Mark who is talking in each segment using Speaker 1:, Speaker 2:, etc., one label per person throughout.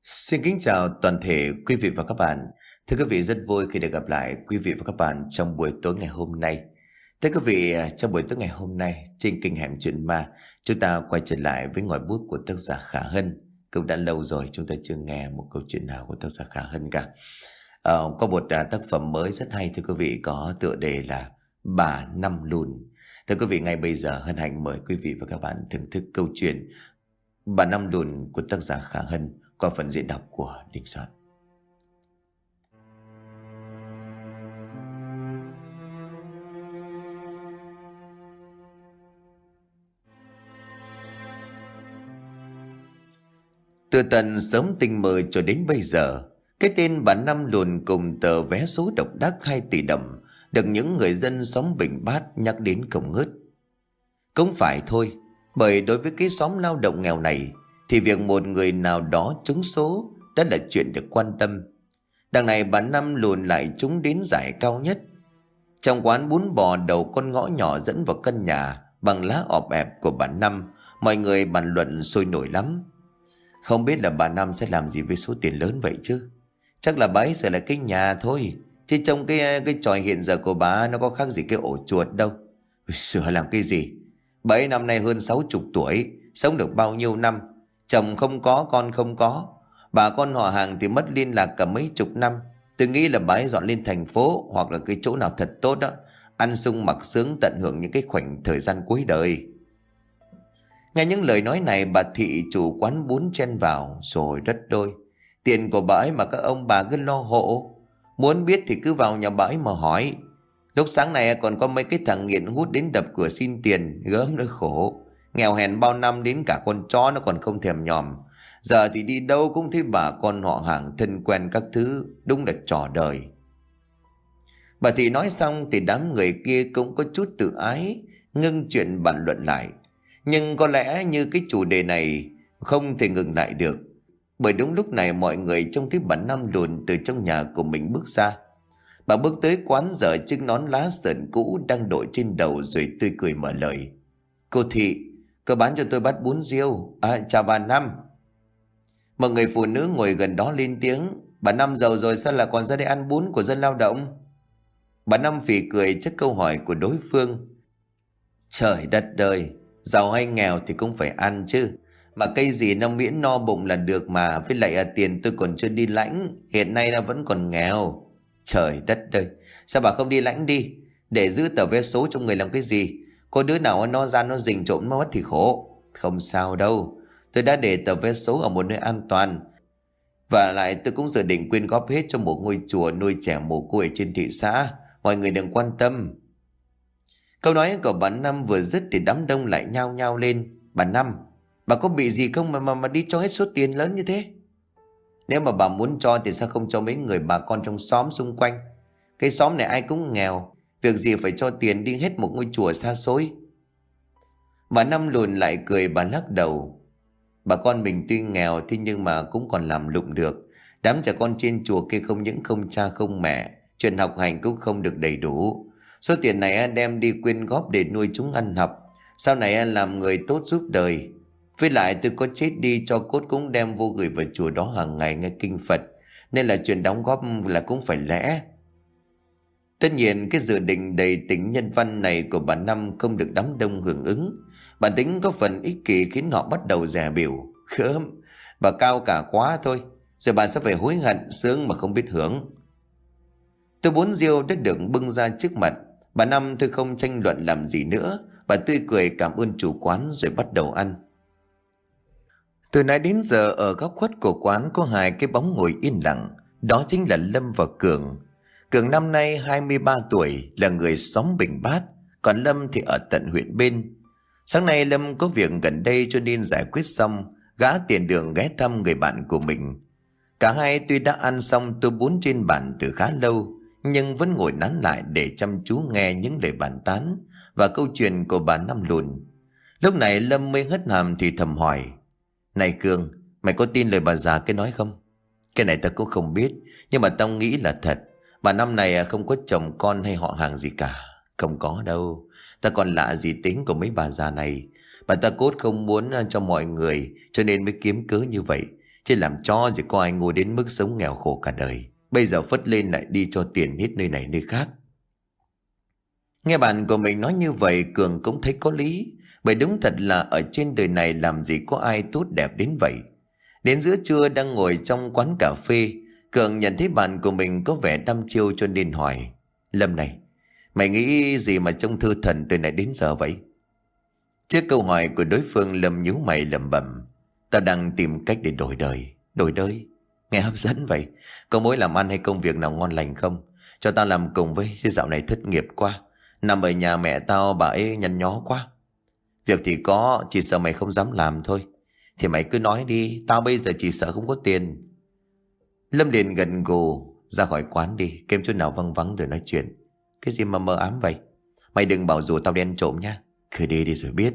Speaker 1: Xin kính chào toàn thể quý vị và các bạn. Thưa quý vị, rất vui khi được gặp lại quý vị và các bạn trong buổi tối ngày hôm nay. Thưa quý vị, trong buổi tối ngày hôm nay trên kênh Hẻm Chuyện Ma, chúng ta quay trở lại với ngòi bút của tác giả Khả Hân. Cũng đã lâu rồi chúng ta chưa nghe một câu chuyện nào của tác giả Khả Hân cả. Có một tác phẩm mới rất hay thưa quý vị, có tựa đề là Bà Năm Lùn. Thưa quý vị, ngay bây giờ hân hạnh mời quý vị và các bạn thưởng thức câu chuyện Bà Năm Lùn của tác giả Khả Hân qua phần diễn đọc của Đình Soạn. Từ tận sớm tinh mơ cho đến bây giờ, cái tên bà Năm Lùn cùng tờ vé số độc đắc 2 tỷ đồng được những người dân xóm Bình Bát nhắc đến không ngớt. Cũng phải thôi, bởi đối với cái xóm lao động nghèo này thì việc một người nào đó trúng số đã là chuyện được quan tâm. Đằng này bà Năm Lùn lại trúng đến giải cao nhất. Trong quán bún bò đầu con ngõ nhỏ dẫn vào căn nhà bằng lá ọp ẹp của bà Năm, mọi người bàn luận sôi nổi lắm. Không biết là bà Năm sẽ làm gì với số tiền lớn vậy chứ. Chắc là bà ấy sẽ là cái nhà thôi, chứ trong cái tròi hiện giờ của bà nó có khác gì cái ổ chuột đâu. Sửa làm cái gì? Bà ấy năm nay hơn 60 tuổi, sống được bao nhiêu năm, chồng không có, con không có, bà con họ hàng thì mất liên lạc cả mấy chục năm. Tôi nghĩ là bà ấy dọn lên thành phố hoặc là cái chỗ nào thật tốt đó, ăn sung mặc sướng tận hưởng những cái khoảnh thời gian cuối đời. Nghe những lời nói này, bà Thị chủ quán bún chen vào: rồi đất đôi, tiền của bà ấy mà các ông bà cứ lo hộ. Muốn biết thì cứ vào nhà bà ấy mà hỏi. Lúc sáng này còn có mấy cái thằng nghiện hút đến đập cửa xin tiền, gớm nữa khổ. Nghèo hèn bao năm đến cả con chó nó còn không thèm nhòm. Giờ thì đi đâu cũng thấy bà con họ hàng thân quen các thứ, đúng là trò đời. Bà Thị nói xong thì đám người kia cũng có chút tự ái, ngưng chuyện bàn luận lại. Nhưng có lẽ như cái chủ đề này không thể ngừng lại được, bởi đúng lúc này mọi người trông thấy bà Năm Lùn từ trong nhà của mình bước ra. Bà bước tới quán dở chiếc nón lá sờn cũ đang đội trên đầu rồi tươi cười mở lời: cô Thị, cô bán cho tôi bát bún riêu. Chào bà Năm. Một người phụ nữ ngồi gần đó lên tiếng: bà Năm giàu rồi sao lại còn ra đây ăn bún của dân lao động? Bà Năm phì cười trước câu hỏi của đối phương: trời đất ơi, giàu hay nghèo thì cũng phải ăn chứ. Mà cây gì nó miễn no bụng là được mà. Với lại tiền tôi còn chưa đi lãnh, hiện nay nó vẫn còn nghèo. Trời đất ơi, sao bà không đi lãnh đi, để giữ tờ vé số trong người làm cái gì? Có đứa nào nó ra nó rình trộm nó mất thì khổ. Không sao đâu, tôi đã để tờ vé số ở một nơi an toàn. Và lại tôi cũng dự định quyên góp hết cho một ngôi chùa nuôi trẻ mồ côi trên thị xã. Mọi người đừng quan tâm. Câu nói của bà Năm vừa dứt thì đám đông lại nhao nhao lên: bà Năm, bà có bị gì không mà đi cho hết số tiền lớn như thế? Nếu mà bà muốn cho thì sao không cho mấy người bà con trong xóm xung quanh? Cái xóm này ai cũng nghèo, việc gì phải cho tiền đi hết một ngôi chùa xa xôi? Bà Năm Lùn lại cười, bà lắc đầu: bà con mình tuy nghèo thế nhưng mà cũng còn làm lụng được. Đám trẻ con trên chùa kia không những không cha không mẹ, chuyện học hành cũng không được đầy đủ. Số tiền này đem đi quyên góp để nuôi chúng ăn học, sau này làm người tốt giúp đời. Với lại tôi có chết đi cho cốt cũng đem vô gửi vào chùa đó hàng ngày nghe kinh Phật, nên là chuyện đóng góp là cũng phải lẽ. Tất nhiên cái dự định đầy tính nhân văn này của bà Năm không được đám đông hưởng ứng. Bản tính có phần ích kỷ khiến họ bắt đầu dè bỉu: khớm, bà cao cả quá thôi, rồi bà sẽ phải hối hận sướng mà không biết hưởng. Tô bún riêu đã được bưng ra trước mặt. Bà Năm tôi không tranh luận làm gì nữa. Bà tươi cười cảm ơn chủ quán rồi bắt đầu ăn. Từ nãy đến giờ ở góc khuất của quán có hai cái bóng ngồi yên lặng. Đó chính là Lâm và Cường. Cường năm nay 23 tuổi, là người xóm Bình Bát, còn Lâm thì ở tận huyện bên. Sáng nay Lâm có việc gần đây cho nên giải quyết xong, gã tiện đường ghé thăm người bạn của mình. Cả hai tuy đã ăn xong tô bún trên bàn từ khá lâu, nhưng vẫn ngồi nán lại để chăm chú nghe những lời bàn tán và câu chuyện của bà Năm Lùn. Lúc này Lâm mới hất hàm thì thầm hỏi: này Cường, mày có tin lời bà già cái nói không? Cái này ta cũng không biết, nhưng mà tao nghĩ là thật. Bà năm này không có chồng con hay họ hàng gì cả. Không có đâu. Ta còn lạ gì tính của mấy bà già này. Bà ta cốt không muốn cho mọi người, cho nên mới kiếm cớ như vậy. Chứ làm cho gì có ai ngu đến mức sống nghèo khổ cả đời. Bây giờ phất lên lại đi cho tiền hết nơi này nơi khác. Nghe bạn của mình nói như vậy, Cường cũng thấy có lý. Bởi đúng thật là ở trên đời này làm gì có ai tốt đẹp đến vậy. Đến giữa trưa đang ngồi trong quán cà phê, Cường nhận thấy bạn của mình có vẻ đăm chiêu cho nên hỏi: Lâm này, mày nghĩ gì mà trông thư thần từ nãy đến giờ vậy? Trước câu hỏi của đối phương, Lâm nhíu mày lẩm bẩm: Tao đang tìm cách để đổi đời. Đổi đời? Nghe hấp dẫn vậy. Có mối làm ăn hay công việc nào ngon lành không? Cho tao làm cùng với, chứ dạo này thất nghiệp quá. Nằm ở nhà mẹ tao bà ấy nhăn nhó quá. Việc thì có, chỉ sợ mày không dám làm thôi. Thì mày cứ nói đi, tao bây giờ chỉ sợ không có tiền. Lâm liền gật gù: Ra khỏi quán đi, kiếm chỗ nào vắng vắng rồi nói chuyện. Cái gì mà mơ ám vậy? Mày đừng bảo dù tao đen trộm nha. Cứ đi rồi biết.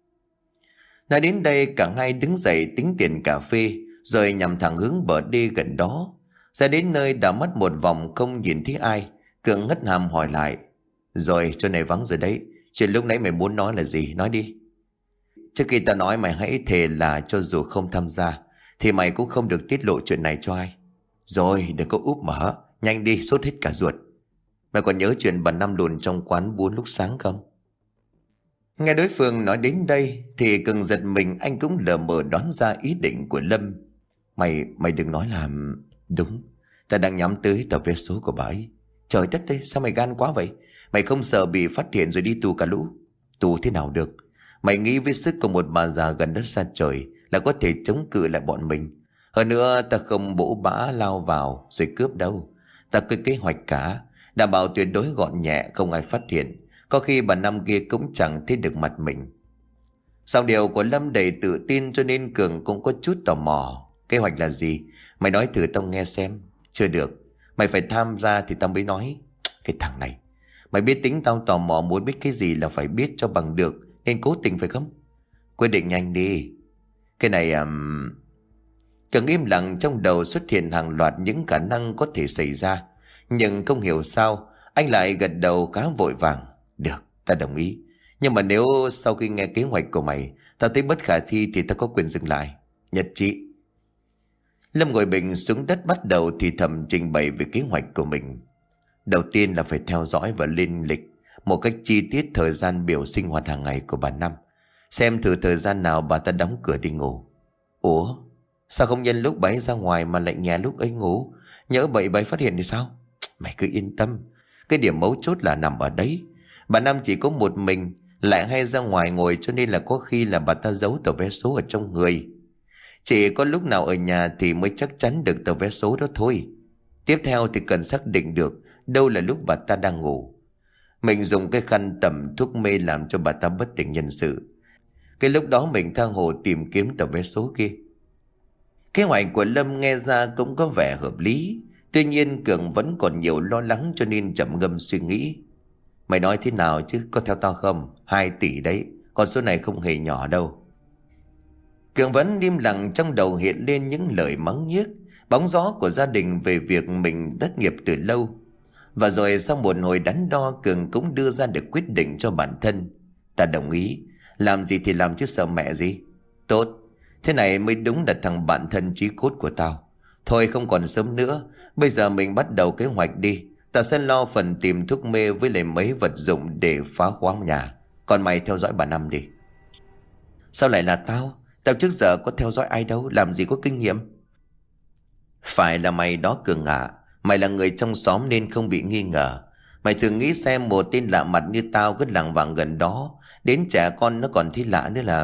Speaker 1: Nói đến đây, cả hai đứng dậy tính tiền cà phê, rồi nhằm thẳng hướng bờ đê gần đó. Ra đến nơi đã mất một vòng không nhìn thấy ai, Cường ngất hàm hỏi lại: Rồi, chỗ này vắng rồi đấy. Chuyện lúc nãy mày muốn nói là gì? Nói đi. Trước khi tao nói, mày hãy thề là cho dù không tham gia thì mày cũng không được tiết lộ chuyện này cho ai. Rồi, đừng có úp mở. Nhanh đi, sốt hết cả ruột. Mày còn nhớ chuyện bà Năm đồn trong quán bún lúc sáng không? Nghe đối phương nói đến đây thì Cường giật mình, anh cũng lờ mờ đoán ra ý định của Lâm. Mày đừng nói là... Đúng, ta đang nhắm tới tờ vé số của bà ấy. Trời đất ơi, sao mày gan quá vậy? Mày không sợ bị phát hiện rồi đi tù cả lũ? Tù thế nào được? Mày nghĩ với sức của một bà già gần đất xa trời là có thể chống cự lại bọn mình? Hơn nữa, ta không bỗ bã lao vào rồi cướp đâu. Ta có kế hoạch cả, đảm bảo tuyệt đối gọn nhẹ, không ai phát hiện. Có khi bà Năm kia cũng chẳng thấy được mặt mình. Sau điều của Lâm đầy tự tin cho nên Cường cũng có chút tò mò. Kế hoạch là gì? Mày nói thử tao nghe xem. Chưa được, mày phải tham gia thì tao mới nói. Cái thằng này, mày biết tính tao tò mò, muốn biết cái gì là phải biết cho bằng được, nên cố tình phải không? Quyết định nhanh đi. Cái này Cường im lặng, trong đầu xuất hiện hàng loạt những khả năng có thể xảy ra. Nhưng không hiểu sao anh lại gật đầu khá vội vàng. Được, ta đồng ý. Nhưng mà nếu sau khi nghe kế hoạch của mày ta thấy bất khả thi thì ta có quyền dừng lại. Nhất trí. Lâm ngồi bình xuống đất, bắt đầu thì thầm trình bày về kế hoạch của mình. Đầu tiên là phải theo dõi và lên lịch một cách chi tiết thời gian biểu sinh hoạt hàng ngày của bà Năm. Xem thử thời gian nào bà ta đóng cửa đi ngủ. Ủa, sao không nhân lúc bà ấy ra ngoài mà lại nhà lúc ấy ngủ? Nhỡ bậy bà ấy phát hiện thì sao? Mày cứ yên tâm, cái điểm mấu chốt là nằm ở đấy. Bà Năm chỉ có một mình, lại hay ra ngoài ngồi, cho nên là có khi là bà ta giấu tờ vé số ở trong người. Chỉ có lúc nào ở nhà thì mới chắc chắn được tờ vé số đó thôi. Tiếp theo thì cần xác định được đâu là lúc bà ta đang ngủ. Mình dùng cái khăn tẩm thuốc mê làm cho bà ta bất tỉnh nhân sự. Cái lúc đó mình tha hồ tìm kiếm tờ vé số kia. Kế hoạch của Lâm nghe ra cũng có vẻ hợp lý. Tuy nhiên Cường vẫn còn nhiều lo lắng cho nên chậm ngâm suy nghĩ. Mày nói thế nào chứ, có theo tao không? 2 tỷ đấy, con số này không hề nhỏ đâu. Cường vẫn im lặng, trong đầu hiện lên những lời mắng nhiếc, bóng gió của gia đình về việc mình thất nghiệp từ lâu. Và rồi sau một hồi đắn đo, Cường cũng đưa ra được quyết định cho bản thân. Ta đồng ý, làm gì thì làm chứ sợ mẹ gì. Tốt, thế này mới đúng là thằng bạn thân chí cốt của tao. Thôi không còn sớm nữa, bây giờ mình bắt đầu kế hoạch đi. Ta sẽ lo phần tìm thuốc mê với lại mấy vật dụng để phá khóa nhà. Còn mày theo dõi bà Năm đi. Sao lại là tao? Tao trước giờ có theo dõi ai đâu, làm gì có kinh nghiệm. Phải là mày đó Cường ạ. Mày là người trong xóm nên không bị nghi ngờ. Mày thử nghĩ xem, một tên lạ mặt như tao cứ lảng vảng gần đó, đến trẻ con nó còn thấy lạ nữa là...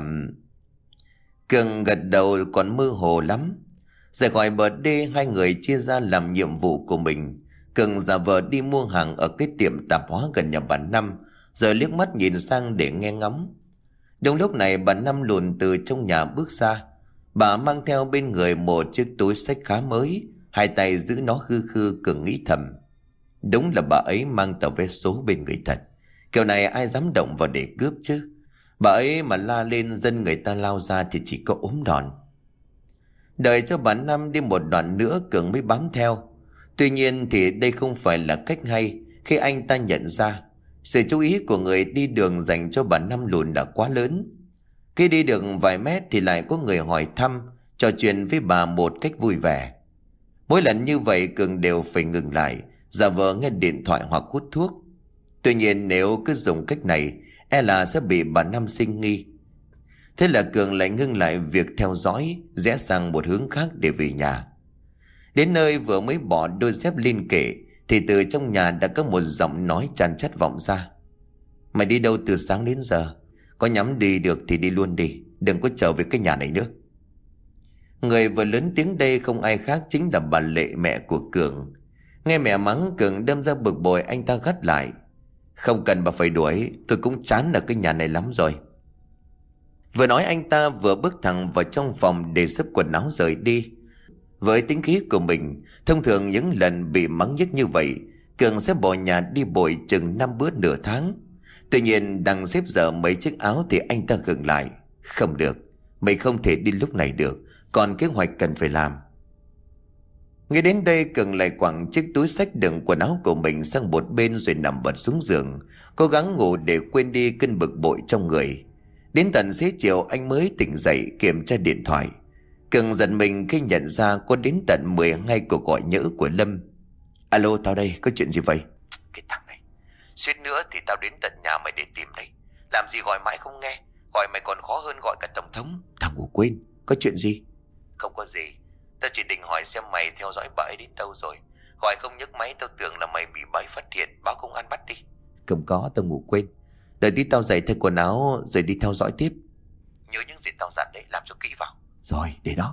Speaker 1: Cường gật đầu còn mơ hồ lắm. Rời khỏi bờ đê, hai người chia ra làm nhiệm vụ của mình. Cường giả vờ đi mua hàng ở cái tiệm tạp hóa gần nhà bà Năm, rồi liếc mắt nhìn sang để nghe ngóng. Đúng lúc này bà Năm lùn từ trong nhà bước ra. Bà mang theo bên người một chiếc túi xách khá mới, hai tay giữ nó khư khư. Cường nghĩ thầm, đúng là bà ấy mang tờ vé số bên người thật. Kiểu này ai dám động vào để cướp chứ. Bà ấy mà la lên dân người ta lao ra thì chỉ có ốm đòn. Đợi cho bà Năm đi một đoạn nữa, Cường mới bám theo. Tuy nhiên thì đây không phải là cách hay, khi anh ta nhận ra sự chú ý của người đi đường dành cho bà Năm lùn đã quá lớn. Khi đi được vài mét thì lại có người hỏi thăm, trò chuyện với bà một cách vui vẻ. Mỗi lần như vậy Cường đều phải ngừng lại, giả vờ nghe điện thoại hoặc hút thuốc. Tuy nhiên nếu cứ dùng cách này, e là sẽ bị bà Năm sinh nghi. Thế là Cường lại ngưng lại việc theo dõi, rẽ sang một hướng khác để về nhà. Đến nơi vừa mới bỏ đôi dép lên kệ thì từ trong nhà đã có một giọng nói chan chát vọng ra. Mày đi đâu từ sáng đến giờ? Có nhắm đi được thì đi luôn đi, đừng có trở về cái nhà này nữa. Người vừa lớn tiếng đây không ai khác chính là bà Lệ, mẹ của Cường. Nghe mẹ mắng Cường đâm ra bực bội, anh ta gắt lại. Không cần bà phải đuổi, tôi cũng chán ở cái nhà này lắm rồi. Vừa nói anh ta vừa bước thẳng vào trong phòng để xếp quần áo rời đi. Với tính khí của mình, thông thường những lần bị mắng nhất như vậy, Cường sẽ bỏ nhà đi bội chừng 5 bữa nửa tháng. Tuy nhiên đang xếp dở mấy chiếc áo thì anh ta khựng lại. Không được, mày không thể đi lúc này được, còn kế hoạch cần phải làm. Nghe đến đây Cường lại quẳng chiếc túi xách đựng quần áo của mình sang một bên rồi nằm vật xuống giường, cố gắng ngủ để quên đi cơn bực bội trong người. Đến tận xế chiều anh mới tỉnh dậy kiểm tra điện thoại. Cường giật mình khi nhận ra có đến tận 12 cuộc gọi nhỡ của Lâm. Alo, tao đây, có chuyện gì vậy? Cái thằng này, suýt nữa thì tao đến tận nhà mày để tìm đây. Làm gì gọi mãi không nghe, gọi mày còn khó hơn gọi cả tổng thống. Thằng ngủ quên, có chuyện gì? Không có gì, tao chỉ định hỏi xem mày theo dõi bà ấy đến đâu rồi. Gọi không nhấc máy tao tưởng là mày bị bà ấy phát hiện, báo công an bắt đi. Không có, tao ngủ quên. Đợi tí tao dậy thay quần áo rồi đi theo dõi tiếp. Nhớ những gì tao dặn đấy, làm cho kỹ vào. Rồi, để đó.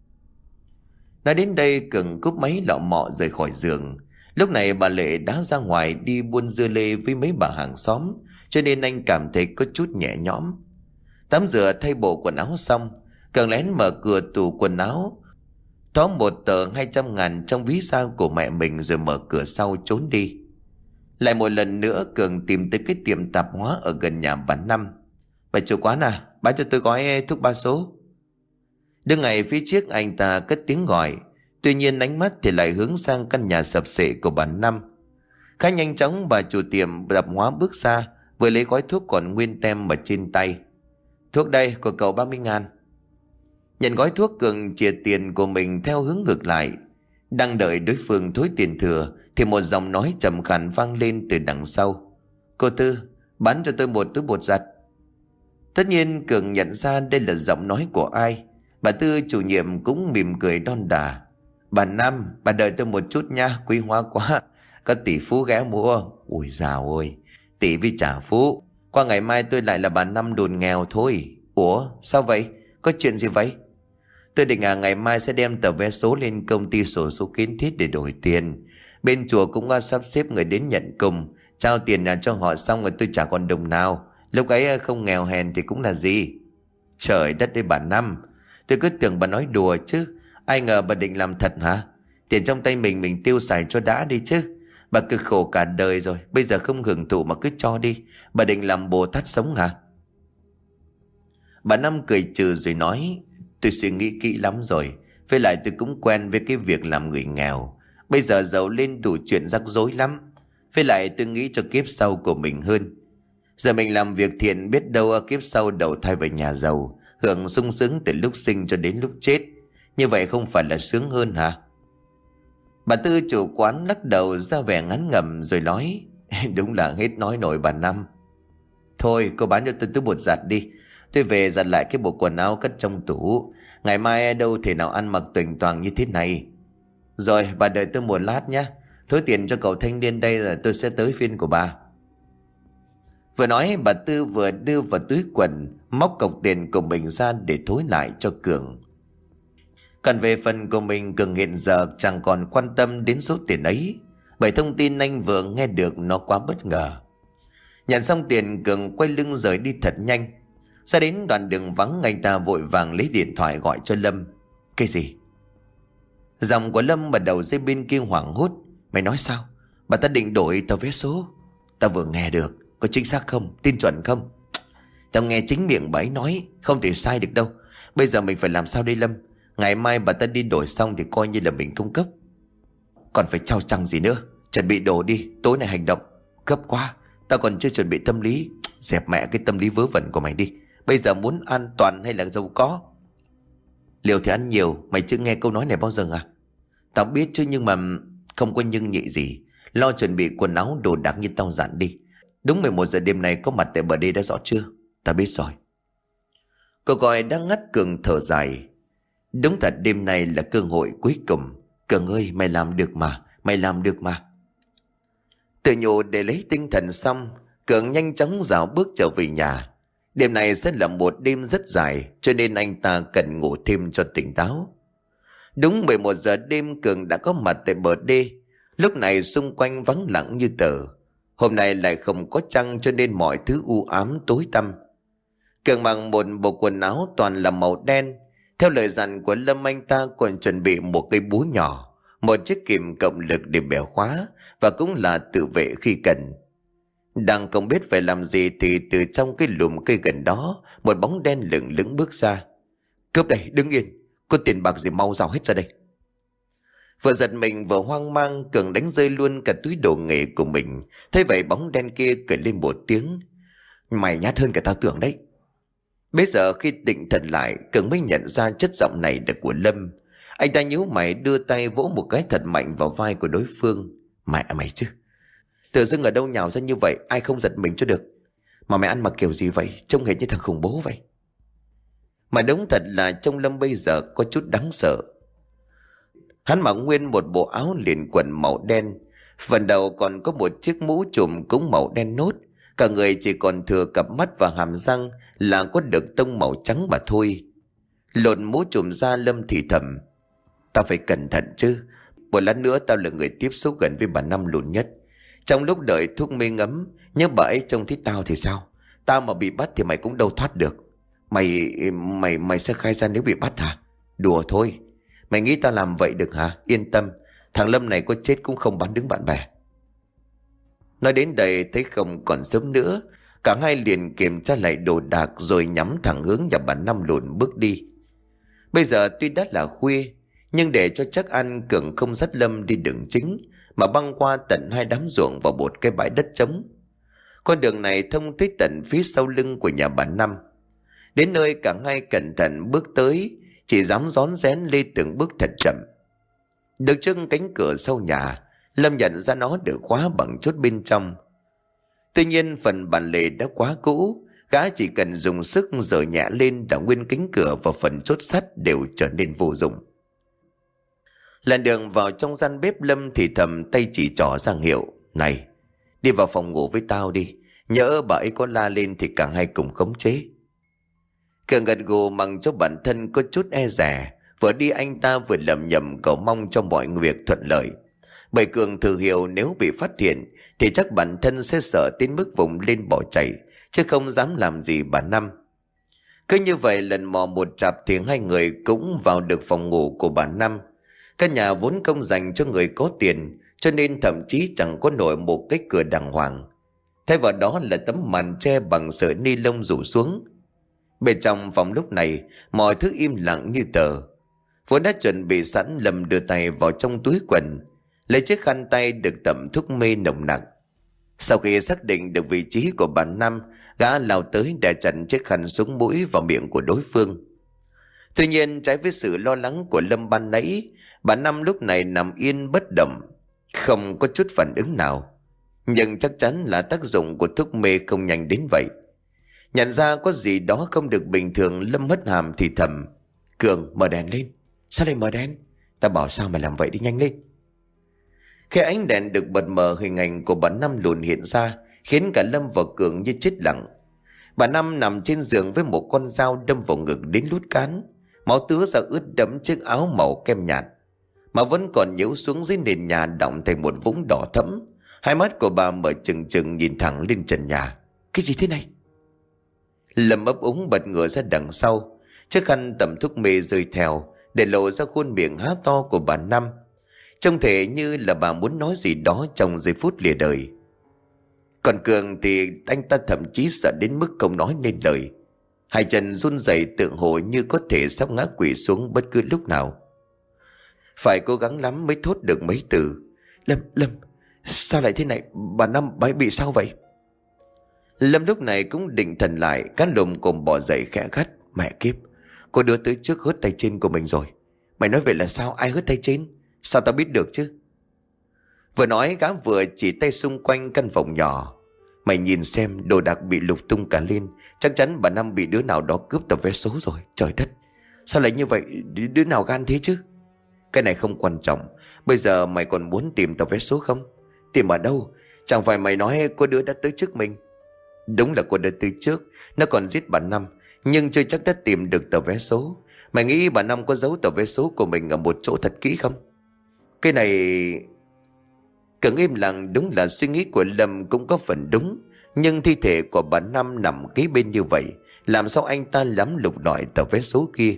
Speaker 1: Nói đến đây Cường cúp máy lọ mọ rời khỏi giường. Lúc này bà Lệ đã ra ngoài đi buôn dưa lê với mấy bà hàng xóm, cho nên anh cảm thấy có chút nhẹ nhõm. Tắm rửa thay bộ quần áo xong, Cường lén mở cửa tủ quần áo, thó một tờ 200.000 trong ví da của mẹ mình rồi mở cửa sau trốn đi. Lại một lần nữa Cường tìm tới cái tiệm tạp hóa ở gần nhà bà Năm. Bà chủ quán à, bán cho tôi gói thuốc 3 số. Đứng ngay phía trước anh ta cất tiếng gọi. Tuy nhiên ánh mắt thì lại hướng sang căn nhà sập xệ của bà Năm. Khá nhanh chóng bà chủ tiệm tạp hóa bước ra, vừa lấy gói thuốc còn nguyên tem ở trên tay. Thuốc đây, của cậu 30.000. Nhận gói thuốc Cường chia tiền của mình theo hướng ngược lại. Đang đợi đối phương thối tiền thừa thì một giọng nói trầm khàn vang lên từ đằng sau. Cô Tư, bán cho tôi một túi bột giặt. Tất nhiên Cường nhận ra đây là giọng nói của ai. Bà Tư chủ nhiệm cũng mỉm cười đon đả. Bà Năm, bà đợi tôi một chút nha, quý hóa quá. Có tỷ phú ghé mua. Ui dào ôi, tỷ với trả phú. Qua ngày mai tôi lại là bà Năm đồn nghèo thôi. Ủa sao vậy, có chuyện gì vậy? Tôi định ngày mai sẽ đem tờ vé số lên công ty xổ số kiến thiết để đổi tiền. Bên chùa cũng sắp xếp người đến nhận cùng. Trao tiền cho họ xong rồi tôi trả còn đồng nào. Lúc ấy không nghèo hèn thì cũng là gì. Trời đất ơi bà Năm, tôi cứ tưởng bà nói đùa chứ. Ai ngờ bà định làm thật hả? Tiền trong tay mình tiêu xài cho đã đi chứ. Bà cực khổ cả đời rồi, bây giờ không hưởng thụ mà cứ cho đi. Bà định làm Bồ Tát sống hả? Bà Năm cười trừ rồi nói, tôi suy nghĩ kỹ lắm rồi. Với lại tôi cũng quen với cái việc làm người nghèo. Bây giờ giàu lên đủ chuyện rắc rối lắm. Với lại tôi nghĩ cho kiếp sau của mình hơn. Giờ mình làm việc thiện, biết đâu kiếp sau đầu thai về nhà giàu, hưởng sung sướng từ lúc sinh cho đến lúc chết. Như vậy không phải là sướng hơn hả? Bà Tư chủ quán lắc đầu ra vẻ ngán ngẩm rồi nói, đúng là hết nói nổi bà Năm. Thôi cô bán cho tôi túi bột giặt đi. Tôi về giặt lại cái bộ quần áo cất trong tủ. Ngày mai đâu thể nào ăn mặc tuềnh toàng như thế này. Rồi bà đợi tôi một lát nhé. Thối tiền cho cậu thanh niên đây rồi tôi sẽ tới phiên của bà. Vừa nói bà Tư vừa đưa vào túi quần, móc cọc tiền của mình ra để thối lại cho Cường. Còn về phần của mình, Cường hiện giờ chẳng còn quan tâm đến số tiền ấy, bởi thông tin anh vừa nghe được nó quá bất ngờ. Nhận xong tiền, Cường quay lưng rời đi thật nhanh. Ra đến đoạn đường vắng, anh ta vội vàng lấy điện thoại gọi cho Lâm. Cái gì? Giọng của Lâm ở đầu dây bên kia hoảng hốt. Mày nói sao? Bà ta định đổi tờ vé số. Tao vừa nghe được. Có chính xác không? Tin chuẩn không? Tao nghe chính miệng bà ấy nói, không thể sai được đâu. Bây giờ mình phải làm sao đây Lâm? Ngày mai bà ta đi đổi xong thì coi như là mình cung cấp. Còn phải trao chăng gì nữa. Chuẩn bị đồ đi, tối nay hành động. Gấp quá, tao còn chưa chuẩn bị tâm lý. Dẹp mẹ cái tâm lý vớ vẩn của mày đi. Bây giờ muốn an toàn hay là giàu có? Liều thì ăn nhiều, mày chưa nghe câu nói này bao giờ à? Tao biết chứ, nhưng mà không có nhưng nhị gì. Lo chuẩn bị quần áo đồ đạc như tao dặn đi. Đúng 11 giờ đêm nay có mặt tại bờ đê đã rõ chưa? Tao biết rồi. Cô gọi đang ngắt Cường thở dài. Đúng thật đêm nay là cơ hội cuối cùng. Cường ơi, mày làm được mà, mày làm được mà. Tự nhủ để lấy tinh thần xong, Cường nhanh chóng rảo bước trở về nhà. Đêm này sẽ là một đêm rất dài, cho nên anh ta cần ngủ thêm cho tỉnh táo. Đúng 11 giờ đêm, Cường đã có mặt tại bờ đê. Lúc này xung quanh vắng lặng như tờ. Hôm nay lại không có trăng, cho nên mọi thứ u ám tối tăm. Cường mặc một bộ quần áo toàn là màu đen. Theo lời dặn của Lâm, anh ta còn chuẩn bị một cây búa nhỏ, một chiếc kìm cộng lực để bẻ khóa, và cũng là tự vệ khi cần. Đang không biết phải làm gì thì từ trong cái lùm cây gần đó, một bóng đen lững lững bước ra. Cướp đây, đứng yên, có tiền bạc gì mau rao hết ra đây. Vừa giật mình vừa hoang mang, Cường đánh rơi luôn cả túi đồ nghề của mình. Thế vậy bóng đen kia cười lên một tiếng. Mày nhát hơn cả tao tưởng đấy. Bây giờ khi định thần lại, Cường mới nhận ra chất giọng này là của Lâm. Anh ta nhíu mày đưa tay vỗ một cái thật mạnh vào vai của đối phương. Mẹ mày chứ, tự dưng ở đâu nhào ra như vậy, ai không giật mình cho được. Mà mày ăn mặc kiểu gì vậy, trông hệt như thằng khủng bố vậy. Mà đúng thật là trông Lâm bây giờ có chút đáng sợ. Hắn mặc nguyên một bộ áo liền quần màu đen, phần đầu còn có một chiếc mũ trùm cũng màu đen nốt. Cả người chỉ còn thừa cặp mắt và hàm răng là có được tông màu trắng mà thôi. Lột mũ trùm ra, Lâm thì thầm. Tao phải cẩn thận chứ. Một lát nữa tao là người tiếp xúc gần với bà Năm lùn nhất. Trong lúc đợi thuốc mê ngấm, nhớ bà ấy trông thấy tao thì sao? Tao mà bị bắt thì mày cũng đâu thoát được. Mày sẽ khai ra nếu bị bắt hả? Đùa thôi. Mày nghĩ tao làm vậy được hả? Yên tâm, thằng Lâm này có chết cũng không bán đứng bạn bè. Nói đến đây thấy không còn sớm nữa, cả hai liền kiểm tra lại đồ đạc rồi nhắm thẳng hướng nhà bà Năm lùn bước đi. Bây giờ tuy đã là khuya, nhưng để cho chắc ăn, Cường không dắt Lâm đi đường chính mà băng qua tận hai đám ruộng và một cái bãi đất trống. Con đường này thông tới tận phía sau lưng của nhà bà Năm. Đến nơi cả hai cẩn thận bước tới, chỉ dám rón rén lê từng bước thật chậm. Được trưng cánh cửa sau nhà, Lâm nhận ra nó được khóa bằng chốt bên trong. Tuy nhiên phần bản lề đã quá cũ, gã chỉ cần dùng sức giở nhẹ lên đã nguyên cánh cửa và phần chốt sắt đều trở nên vô dụng. Lần đường vào trong gian bếp, Lâm thì thầm tay chỉ trỏ ra hiệu. Này, đi vào phòng ngủ với tao đi, nhỡ bà ấy có la lên thì cả hai cùng khống chế. Cường gật gù mong cho bản thân có chút e dè. Vừa đi anh ta vừa lẩm nhẩm cầu mong cho mọi việc thuận lợi. Bởi Cường thừa hiểu nếu bị phát hiện thì chắc bản thân sẽ sợ đến mức vùng lên bỏ chạy, chứ không dám làm gì bà Năm. Cứ như vậy lần mò một chặp thì hai người cũng vào được phòng ngủ của bà Năm. Căn nhà vốn công dành cho người có tiền, cho nên thậm chí chẳng có nổi một cái cửa đàng hoàng. Thay vào đó là tấm màn che bằng sợi ni lông rủ xuống. Bên trong phòng lúc này mọi thứ im lặng như tờ. Vốn đã chuẩn bị sẵn, Lâm đưa tay vào trong túi quần, lấy chiếc khăn tay được tẩm thuốc mê nồng nặc. Sau khi xác định được vị trí của bà Năm, gã lao tới đè chặt chiếc khăn xuống mũi vào miệng của đối phương. Tuy nhiên trái với sự lo lắng của Lâm ban nãy, bà Năm lúc này nằm yên bất động, không có chút phản ứng nào. Nhưng chắc chắn là tác dụng của thuốc mê không nhanh đến vậy. Nhận ra có gì đó không được bình thường, Lâm hất hàm thì thầm. Cường, mở đèn lên. Sao lại mở đèn? Ta bảo sao mà làm vậy, đi nhanh lên. Khi ánh đèn được bật mở, hình ảnh của bà Năm lùn hiện ra, khiến cả Lâm và Cường như chết lặng. Bà Năm nằm trên giường với một con dao đâm vào ngực đến lút cán, máu tứa ra ướt đẫm chiếc áo màu kem nhạt, mà vẫn còn nhếu xuống dưới nền nhà đọng thành một vũng đỏ thẫm. Hai mắt của bà mở trừng trừng nhìn thẳng lên trần nhà. Cái gì thế này? Lâm ấp úng bật ngửa ra đằng sau, chiếc khăn tẩm thuốc mê rơi theo, để lộ ra khuôn miệng há to của bà Năm. Trông thể như là bà muốn nói gì đó trong giây phút lìa đời. Còn Cường thì anh ta thậm chí sợ đến mức không nói nên lời. Hai chân run rẩy tượng hồ như có thể sắp ngã quỵ xuống bất cứ lúc nào. Phải cố gắng lắm mới thốt được mấy từ. Lâm, sao lại thế này? Bà Năm bà ấy bị sao vậy? Lâm lúc này cũng định thần lại, cá lùm cùng bỏ dậy khẽ gắt. Mẹ kiếp, Có đứa tới trước hớt tay trên của mình rồi. Mày nói vậy là sao? Ai hớt tay trên? Sao tao biết được chứ? Vừa nói gã vừa chỉ tay xung quanh căn phòng nhỏ. Mày nhìn xem, đồ đạc bị lục tung cả lên. Chắc chắn bà Năm bị đứa nào đó cướp tờ vé số rồi. Trời đất, sao lại như vậy? Đứa nào gan thế chứ? Cái này không quan trọng. Bây giờ mày còn muốn tìm tờ vé số không? Tìm ở đâu? Chẳng phải mày nói có đứa đã tới trước mình? Đúng là có đứa tới trước. Nó còn giết bà Năm, nhưng chưa chắc đã tìm được tờ vé số. Mày nghĩ bà Năm có giấu tờ vé số của mình ở một chỗ thật kỹ không? Cái này... Cường im lặng. Đúng là suy nghĩ của Lâm cũng có phần đúng. Nhưng thi thể của bà Năm nằm kế bên như vậy, làm sao anh ta lắm lục lọi tờ vé số kia?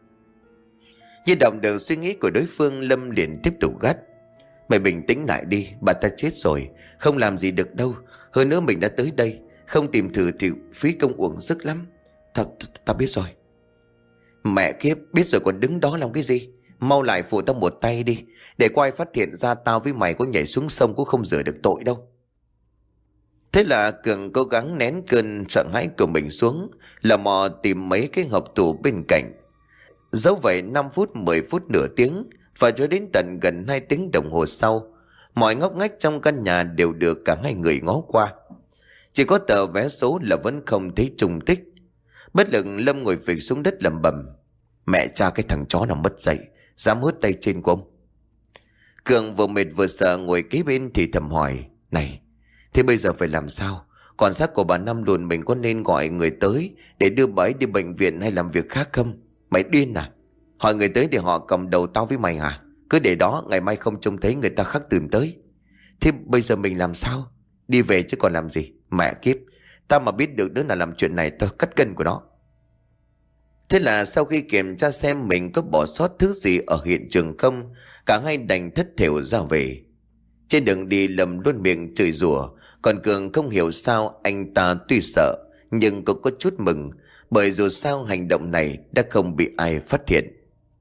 Speaker 1: Như động được suy nghĩ của đối phương, Lâm liền tiếp tục gắt: Mày bình tĩnh lại đi, bà ta chết rồi, không làm gì được đâu. Hơn nữa mình đã tới đây, không tìm thử thì phí công uổng sức lắm. Tao biết rồi. Mẹ kiếp, biết rồi còn đứng đó làm cái gì? Mau lại phụ tao một tay đi, để có ai phát hiện ra tao với mày có nhảy xuống sông cũng không rửa được tội đâu. Thế là Cường cố gắng nén cơn sợ hãi của mình xuống, lờ mò tìm mấy cái hộp tủ bên cạnh. Dẫu vậy 5 phút, 10 phút, nửa tiếng, và cho đến tận gần 2 tiếng đồng hồ sau, mọi ngóc ngách trong căn nhà đều được cả hai người ngó qua. Chỉ có tờ vé số là vẫn không thấy tung tích. Bất lực, Lâm ngồi phịch xuống đất lẩm bẩm: Mẹ cha, cái thằng chó nào mất dậy, dám hớt tay trên của ông. Cường vừa mệt vừa sợ ngồi kế bên thì thầm hỏi: Này, thế bây giờ phải làm sao? Còn xác của bà Năm đồn mình có nên gọi người tới để đưa bà ấy đi bệnh viện hay làm việc khác không? Mày điên à? Hỏi người tới để họ cầm đầu tao với mày à? Cứ để đó, ngày mai không trông thấy người ta khác tìm tới. Thế bây giờ mình làm sao? Đi về chứ còn làm gì? Mẹ kiếp, tao mà biết được đứa nào làm chuyện này tao cắt cân của nó. Thế là sau khi kiểm tra xem mình có bỏ sót thứ gì ở hiện trường không, cả hai đành thất thểu ra về. Trên đường đi Lâm luôn miệng chửi rủa, còn Cường không hiểu sao anh ta tuy sợ nhưng cũng có chút mừng, bởi dù sao hành động này đã không bị ai phát hiện.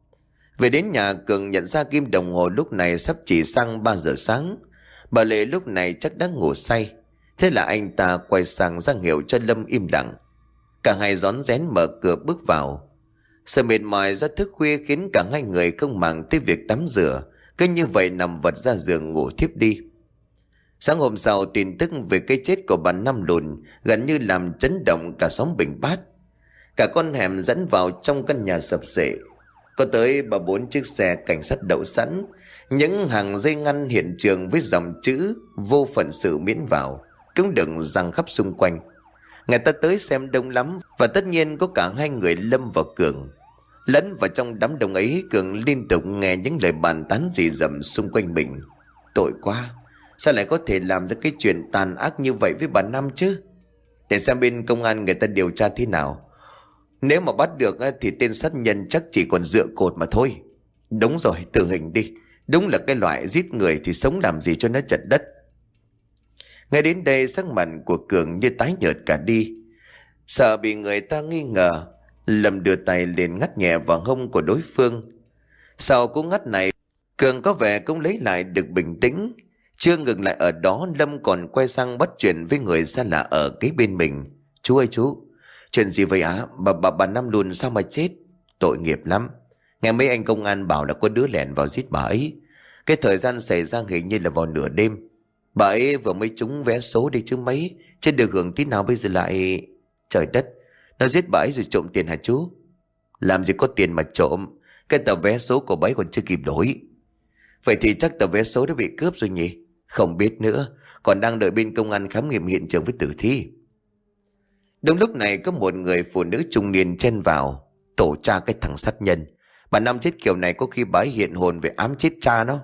Speaker 1: Về đến nhà, Cường nhận ra kim đồng hồ lúc này sắp chỉ sang 3 giờ sáng. Bà Lệ lúc này chắc đã ngủ say. Thế là anh ta quay sang ra hiệu cho Lâm im lặng. Cả hai rón rén mở cửa bước vào. Sự mệt mỏi do thức khuya khiến cả hai người không màng tới việc tắm rửa, cứ như vậy nằm vật ra giường ngủ thiếp đi. Sáng hôm sau, tin tức về cái chết của bà Năm Lùn gần như làm chấn động cả xóm Bình Bát. Cả con hẻm dẫn vào trong căn nhà sập xệ. Có tới 3-4 chiếc xe cảnh sát đậu sẵn, những hàng dây ngăn hiện trường với dòng chữ vô phận sự miễn vào cũng đựng răng khắp xung quanh. Người ta tới xem đông lắm, và tất nhiên có cả hai người Lâm và Cường. Lẫn vào trong đám đông ấy, Cường liên tục nghe những lời bàn tán rì rầm xung quanh mình. Tội quá, sao lại có thể làm ra cái chuyện tàn ác như vậy với bà Năm chứ? Để xem bên công an người ta điều tra thế nào. Nếu mà bắt được thì tên sát nhân chắc chỉ còn dựa cột mà thôi. Đúng rồi, tử hình đi. Đúng là cái loại giết người thì sống làm gì cho nó chật đất. Ngay đến đây, sắc mặt của Cường như tái nhợt cả đi. Sợ bị người ta nghi ngờ, Lâm đưa tay lên ngắt nhẹ vào hông của đối phương. Sau cú ngắt này, Cường có vẻ cũng lấy lại được bình tĩnh. Chưa ngừng lại ở đó, Lâm còn quay sang bắt chuyện với người xa lạ ở kế bên mình. Chú ơi chú, chuyện gì vậy á? Bà Năm Lùn sao mà chết? Tội nghiệp lắm. Nghe mấy anh công an bảo là có đứa lẻn vào giết bà ấy. Cái thời gian xảy ra hình như là vào nửa đêm. Bà ấy vừa mới trúng vé số đi chứ mấy, chứ được hưởng tí nào bây giờ lại... Trời đất, nó giết bà ấy rồi trộm tiền hả chú? Làm gì có tiền mà trộm, cái tờ vé số của bà ấy còn chưa kịp đổi. Vậy thì chắc tờ vé số đã bị cướp rồi nhỉ? Không biết nữa, còn đang đợi bên công an khám nghiệm hiện trường với tử thi. Đúng lúc này có một người phụ nữ trung niên chen vào. Tổ cha cái thằng sát nhân, bà Năm chết kiểu này có khi bà ấy hiện hồn về ám chết cha nó.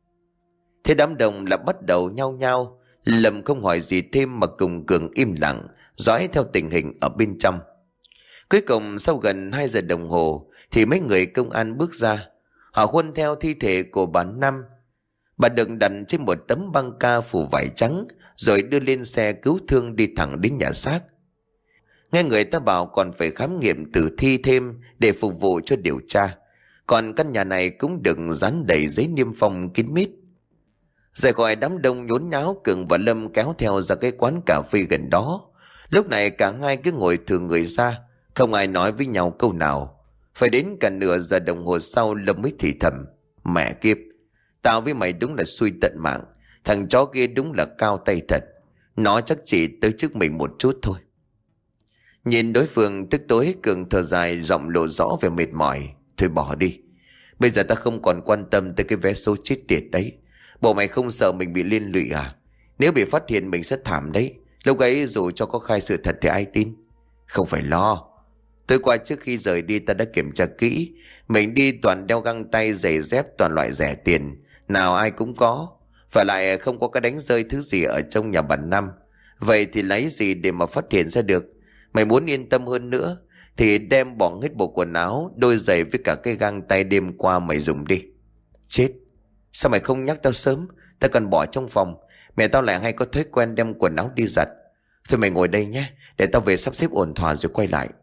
Speaker 1: Thế đám đông là bắt đầu nhao nhao. Lâm không hỏi gì thêm mà cùng Cường im lặng dõi theo tình hình ở bên trong. Cuối cùng sau gần 2 giờ đồng hồ thì mấy người công an bước ra. Họ khuân theo thi thể của bà Năm. Bà được đặt trên một tấm băng ca phủ vải trắng, rồi đưa lên xe cứu thương đi thẳng đến nhà xác. Nghe người ta bảo còn phải khám nghiệm tử thi thêm để phục vụ cho điều tra. Còn căn nhà này cũng được dán đầy giấy niêm phong kín mít. Rời khỏi đám đông nhốn nháo, Cường và Lâm kéo theo ra cái quán cà phê gần đó. Lúc này cả hai cứ ngồi thừa người ra, không ai nói với nhau câu nào. Phải đến cả nửa giờ đồng hồ sau Lâm mới thì thầm: Mẹ kiếp, tao với mày đúng là xui tận mạng. Thằng chó kia đúng là cao tay thật. Nó chắc chỉ tới trước mình một chút thôi. Nhìn đối phương tức tối, Cường thở dài, giọng lộ rõ về mệt mỏi: Thôi bỏ đi. Bây giờ ta không còn quan tâm tới cái vé số chết tiệt đấy. Bộ mày không sợ mình bị liên lụy à? Nếu bị phát hiện mình sẽ thảm đấy. Lúc ấy dù cho có khai sự thật thì ai tin? Không phải lo. Tối qua trước khi rời đi ta đã kiểm tra kỹ. Mình đi toàn đeo găng tay, giày dép toàn loại rẻ tiền, nào ai cũng có. Và lại không có cái đánh rơi thứ gì ở trong nhà bà Năm. Vậy thì lấy gì để mà phát hiện ra được? Mày muốn yên tâm hơn nữa thì đem bỏ hết bộ quần áo, đôi giày với cả cái găng tay đêm qua mày dùng đi. Chết, sao mày không nhắc tao sớm? Tao cần bỏ trong phòng. Mẹ tao lại hay có thói quen đem quần áo đi giặt. Thôi mày ngồi đây nhé, để tao về sắp xếp ổn thỏa rồi quay lại.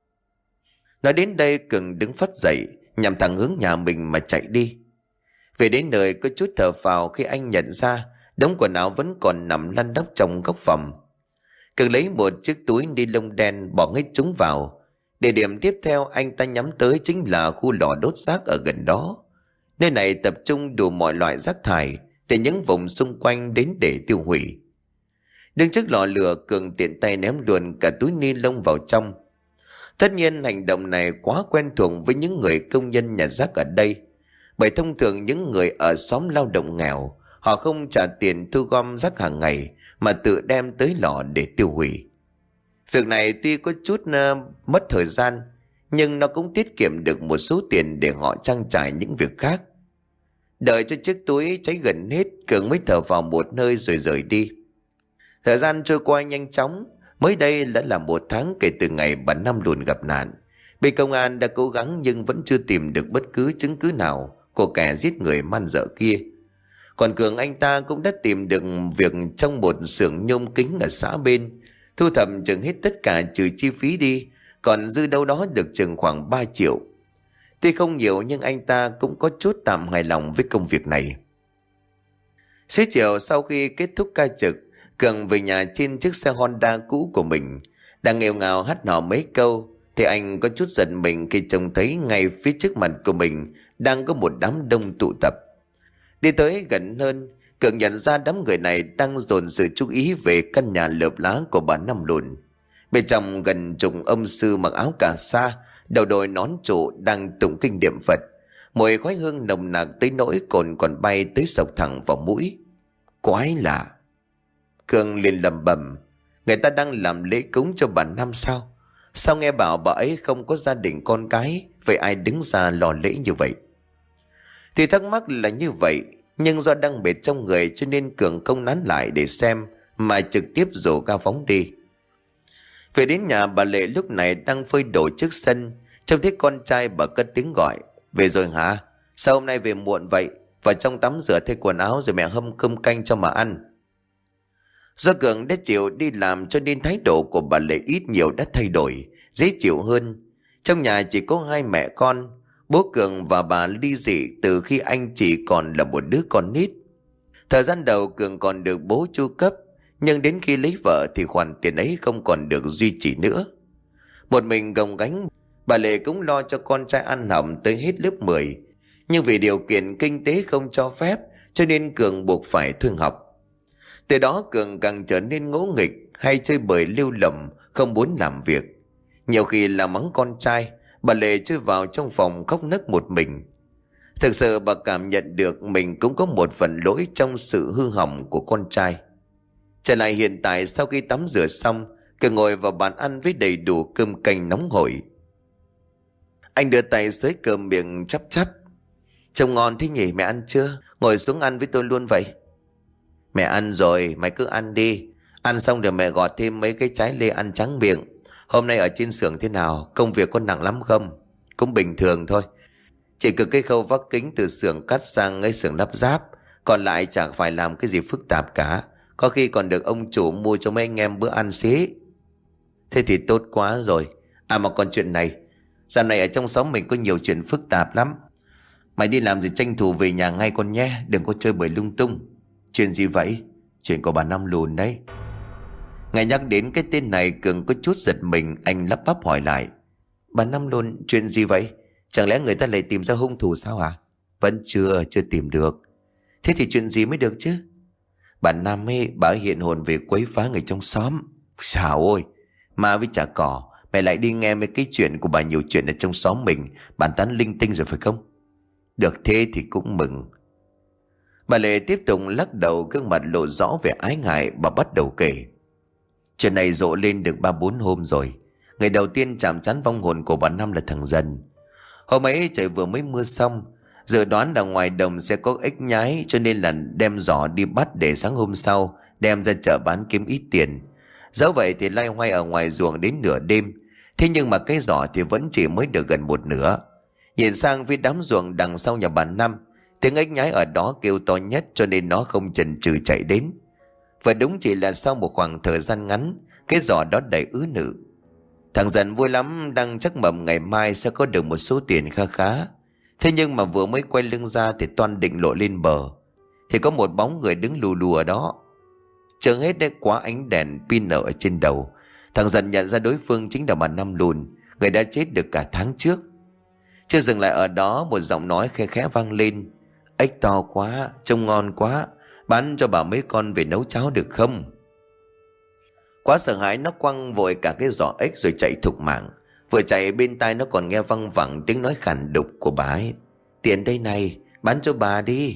Speaker 1: Nói đến đây Cường đứng phắt dậy, nhằm thẳng hướng nhà mình mà chạy đi. Về đến nơi có chút thở phào khi anh nhận ra đống quần áo vẫn còn nằm lăn đóc trong góc phòng. Cường lấy một chiếc túi ni lông đen bỏ hết chúng vào. Địa điểm tiếp theo anh ta nhắm tới chính là khu lò đốt rác ở gần đó. Nơi này tập trung đủ mọi loại rác thải từ những vùng xung quanh đến để tiêu hủy. Đứng trước lò lửa, Cường tiện tay ném luôn cả túi ni lông vào trong. Tất nhiên hành động này quá quen thuộc với những người công nhân nhặt rác ở đây. Bởi thông thường những người ở xóm lao động nghèo, họ không trả tiền thu gom rác hàng ngày mà tự đem tới lò để tiêu hủy. Việc này tuy có chút mất thời gian, nhưng nó cũng tiết kiệm được một số tiền để họ trang trải những việc khác. Đợi cho chiếc túi cháy gần hết, Cường mới thở vào một hơi rồi rời đi. Thời gian trôi qua nhanh chóng. Mới đây đã là 1 tháng kể từ ngày bà Năm Lùn gặp nạn. Bên công an đã cố gắng nhưng vẫn chưa tìm được bất cứ chứng cứ nào của kẻ giết người man dợ kia. Còn Cường, anh ta cũng đã tìm được việc trong một xưởng nhôm kính ở xã bên, thu thập chừng hết tất cả trừ chi phí đi, còn dư đâu đó được chừng khoảng 3 triệu. Tuy không nhiều nhưng anh ta cũng có chút tạm hài lòng với công việc này. Xế chiều sau khi kết thúc ca trực, Cường về nhà trên chiếc xe Honda cũ của mình. Đang nghêu ngao hát hò mấy câu thì anh có chút giận mình khi trông thấy ngay phía trước mặt của mình đang có một đám đông tụ tập. Đi tới gần hơn, Cường nhận ra đám người này đang dồn sự chú ý về căn nhà lợp lá của bà Năm Lùn. Bên trong gần chục ông sư mặc áo cà sa, đầu đội nón trụ đang tụng kinh niệm Phật. Mùi khói hương nồng nặc tới nỗi cồn còn bay tới sộc thẳng vào mũi. Quái lạ. Cường liền lẩm bẩm, người ta đang làm lễ cúng cho bà Năm sao? Sao nghe bảo bà ấy không có gia đình con cái, vậy ai đứng ra lo lễ như vậy? Thì thắc mắc là như vậy, nhưng do đang mệt trong người cho nên Cường không nán lại để xem mà trực tiếp rủ ga phóng đi. Về đến nhà, bà Lệ lúc này đang phơi đồ trước sân, trông thấy con trai bà cất tiếng gọi: Về rồi hả? Sao hôm nay về muộn vậy? Vào trong tắm rửa thay quần áo rồi mẹ hâm cơm canh cho mà ăn. Do Cường đã chịu đi làm cho nên thái độ của bà Lệ ít nhiều đã thay đổi, dễ chịu hơn. Trong nhà chỉ có 2 mẹ con, bố Cường và bà ly dị từ khi anh chỉ còn là một đứa con nít. Thời gian đầu Cường còn được bố chu cấp, nhưng đến khi lấy vợ thì khoản tiền ấy không còn được duy trì nữa. Một mình gồng gánh, bà Lệ cũng lo cho con trai ăn học tới hết lớp 10. Nhưng vì điều kiện kinh tế không cho phép cho nên Cường buộc phải thương học. Từ đó Cường càng trở nên ngỗ nghịch, hay chơi bời lêu lỏng, không muốn làm việc. Nhiều khi là mắng con trai, bà Lệ chui vào trong phòng khóc nấc một mình. Thực sự bà cảm nhận được mình cũng có một phần lỗi trong sự hư hỏng của con trai. Trở lại hiện tại, sau khi tắm rửa xong, Cường ngồi vào bàn ăn với đầy đủ cơm canh nóng hổi. Anh đưa tay xới cơm miệng chắp chắp. Trông ngon thế nhỉ, mẹ ăn chưa? Ngồi xuống ăn với tôi luôn vậy. Mẹ ăn rồi, mày cứ ăn đi. Ăn xong rồi mẹ gọt thêm mấy cái trái lê ăn trắng miệng. Hôm nay ở trên xưởng thế nào? Công việc có nặng lắm không? Cũng bình thường thôi. Chỉ cực cái khâu vác kính từ xưởng cắt sang cái xưởng lắp ráp. Còn lại chẳng phải làm cái gì phức tạp cả. Có khi còn được ông chủ mua cho mấy anh em bữa ăn xế. Thế thì tốt quá rồi. À mà còn chuyện này, dạo này ở trong xóm mình có nhiều chuyện phức tạp lắm. Mày đi làm gì tranh thủ về nhà ngay con nhé. Đừng có chơi bời lung tung. Chuyện gì vậy? Chuyện của bà Năm Lùn đấy. Nghe nhắc đến cái tên này, Cường có chút giật mình. Anh lắp bắp hỏi lại: Bà Năm Lùn, chuyện gì vậy? Chẳng lẽ người ta lại tìm ra hung thủ sao à? Vẫn chưa tìm được. Thế thì chuyện gì mới được chứ? Bà Năm ấy, bà ấy hiện hồn về quấy phá người trong xóm. Sao ôi, ma với chả cỏ. Mày lại đi nghe mấy cái chuyện của bà nhiều chuyện ở trong xóm mình, bàn tán linh tinh rồi phải không? Được thế thì cũng mừng. Bà Lệ tiếp tục lắc đầu, gương mặt lộ rõ vẻ ái ngại. Bà bắt đầu kể. Chuyện này rộ lên được 3-4 hôm rồi. Ngày đầu tiên chạm trán vong hồn của bà Năm là thằng Dần. Hôm ấy trời vừa mới mưa xong, dự đoán là ngoài đồng sẽ có ếch nhái, cho nên là đem giỏ đi bắt để sáng hôm sau đem ra chợ bán kiếm ít tiền. Dẫu vậy thì loay hoay ở ngoài ruộng đến nửa đêm. Thế nhưng mà cái giỏ thì vẫn chỉ mới được gần một nửa. Nhìn sang phía đám ruộng đằng sau nhà bà Năm, tiếng ếch nhái ở đó kêu to nhất, cho nên nó không chần chừ chạy đến. Và đúng chỉ là sau một khoảng thời gian ngắn, cái giỏ đó đầy ứ nữ. Thằng Dần vui lắm, đang chắc mầm ngày mai sẽ có được một số tiền kha khá. Thế nhưng mà vừa mới quay lưng ra thì toan định lộ lên bờ, thì có một bóng người đứng lù lù ở đó. Chừng hết đấy, quá ánh đèn pin ở trên đầu, thằng Dần nhận ra đối phương chính là bà Năm lùn, người đã chết được cả tháng trước. Chưa dừng lại ở đó, một giọng nói khe khẽ vang lên. Ếch to quá, trông ngon quá, bán cho bà mấy con về nấu cháo được không? Quá sợ hãi, nó quăng vội cả cái giỏ ếch rồi chạy thục mạng. Vừa chạy bên tai nó còn nghe văng vẳng tiếng nói khàn đục của bà ấy. Tiền đây này, bán cho bà đi.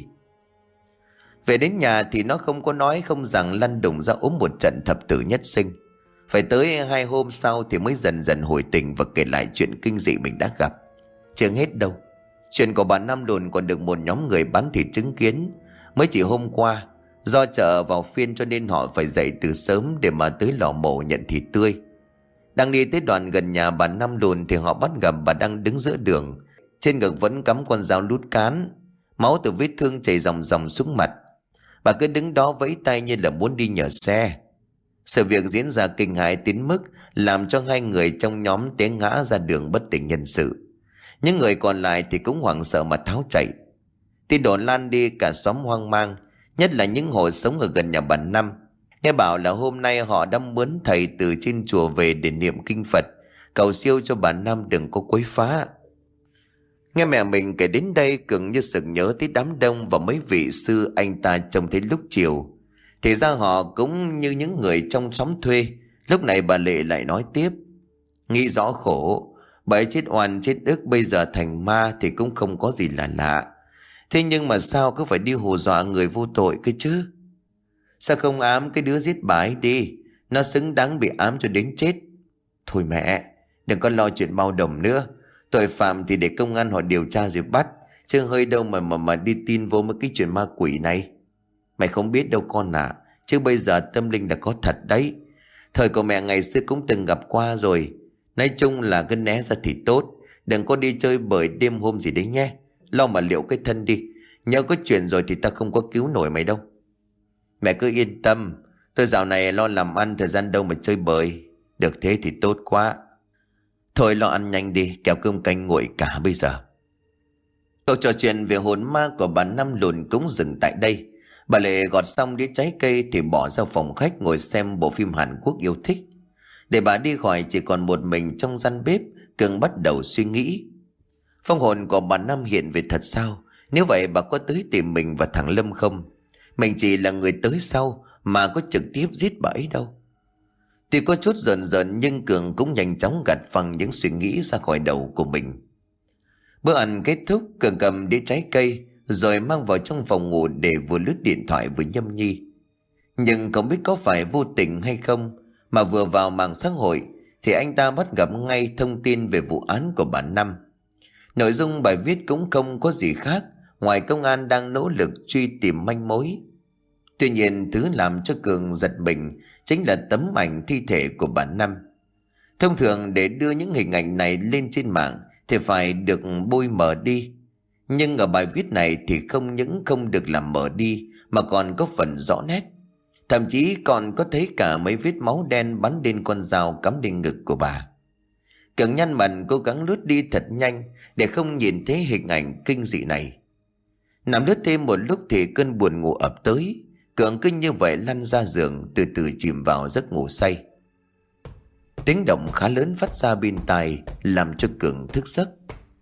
Speaker 1: Về đến nhà thì nó không có nói không rằng, lăn đùng ra ốm một trận thập tử nhất sinh. Phải tới 2 hôm sau thì mới dần dần hồi tỉnh và kể lại chuyện kinh dị mình đã gặp. Chưa hết đâu, chuyện của bà Năm Lùn còn được một nhóm người bán thịt chứng kiến. Mới chỉ hôm qua, do chợ vào phiên cho nên họ phải dậy từ sớm để mà tới lò mổ nhận thịt tươi. Đang đi tới đoạn gần nhà bà Năm Lùn thì họ bắt gặp bà đang đứng giữa đường. Trên ngực vẫn cắm con dao lút cán, máu từ vết thương chảy ròng ròng xuống mặt. Bà cứ đứng đó vẫy tay như là muốn đi nhờ xe. Sự việc diễn ra kinh hãi đến mức làm cho 2 người trong nhóm té ngã ra đường bất tỉnh nhân sự. Những người còn lại thì cũng hoảng sợ mà tháo chạy. Tin đồn lan đi, cả xóm hoang mang, nhất là những hộ sống ở gần nhà bà Năm. Nghe bảo là hôm nay họ đã mướn thầy từ trên chùa về để niệm kinh Phật, cầu siêu cho bà Năm đừng có quấy phá. Nghe mẹ mình kể đến đây, Cường như sực nhớ tới đám đông và mấy vị sư anh ta trông thấy lúc chiều. Thì ra họ cũng như những người trong xóm thuê. Lúc này bà Lệ lại nói tiếp. Nghĩ rõ khổ, bà ấy chết oan chết ức, bây giờ thành ma thì cũng không có gì là lạ. Thế nhưng mà sao cứ phải đi hù dọa người vô tội cơ chứ? Sao không ám cái đứa giết bà ấy đi, nó xứng đáng bị ám cho đến chết. Thôi mẹ, đừng có lo chuyện bao đồng nữa. Tội phạm thì để công an họ điều tra rồi bắt, chứ hơi đâu mà đi tin vô mấy cái chuyện ma quỷ này. Mày không biết đâu con ạ, chứ bây giờ tâm linh đã có thật đấy. Thời của mẹ ngày xưa cũng từng gặp qua rồi. Nói chung là cứ né ra thì tốt, đừng có đi chơi bời đêm hôm gì đấy nhé. Lo mà liệu cái thân đi, nhớ có chuyện rồi thì ta không có cứu nổi mày đâu. Mẹ cứ yên tâm, tôi dạo này lo làm ăn, thời gian đâu mà chơi bời. Được thế thì tốt quá. Thôi lo ăn nhanh đi, kẻo cơm canh nguội cả bây giờ. Câu trò chuyện về hồn ma của bà Năm Lùn cũng dừng tại đây. Bà Lệ gọt xong đĩa trái cây thì bỏ ra phòng khách ngồi xem bộ phim Hàn Quốc yêu thích. Để bà đi khỏi chỉ còn một mình trong gian bếp, Cường bắt đầu suy nghĩ. Phong hồn của bà Năm hiện về thật sao? Nếu vậy bà có tới tìm mình và thằng Lâm không? Mình chỉ là người tới sau mà có trực tiếp giết bà ấy đâu. Tuy có chút rợn rợn nhưng Cường cũng nhanh chóng gạt phăng những suy nghĩ ra khỏi đầu của mình. Bữa ăn kết thúc, Cường cầm đĩa trái cây rồi mang vào trong phòng ngủ để vừa lướt điện thoại với Nhâm Nhi. Nhưng không biết có phải vô tình hay không mà vừa vào mạng xã hội thì anh ta bắt gặp ngay thông tin về vụ án của bà Năm. Nội dung bài viết cũng không có gì khác ngoài công an đang nỗ lực truy tìm manh mối. Tuy nhiên thứ làm cho Cường giật mình chính là tấm ảnh thi thể của bà Năm. Thông thường để đưa những hình ảnh này lên trên mạng thì phải được bôi mờ đi. Nhưng ở bài viết này thì không những không được làm mờ đi mà còn có phần rõ nét. Thậm chí còn có thấy cả mấy vết máu đen bắn lên con dao cắm lên ngực của bà. Cường nhăn mặt cố gắng lướt đi thật nhanh để không nhìn thấy hình ảnh kinh dị này. Nằm lướt thêm một lúc thì cơn buồn ngủ ập tới. Cường cứ như vậy lăn ra giường, từ từ chìm vào giấc ngủ say. Tiếng động khá lớn phát ra bên tai làm cho Cường thức giấc.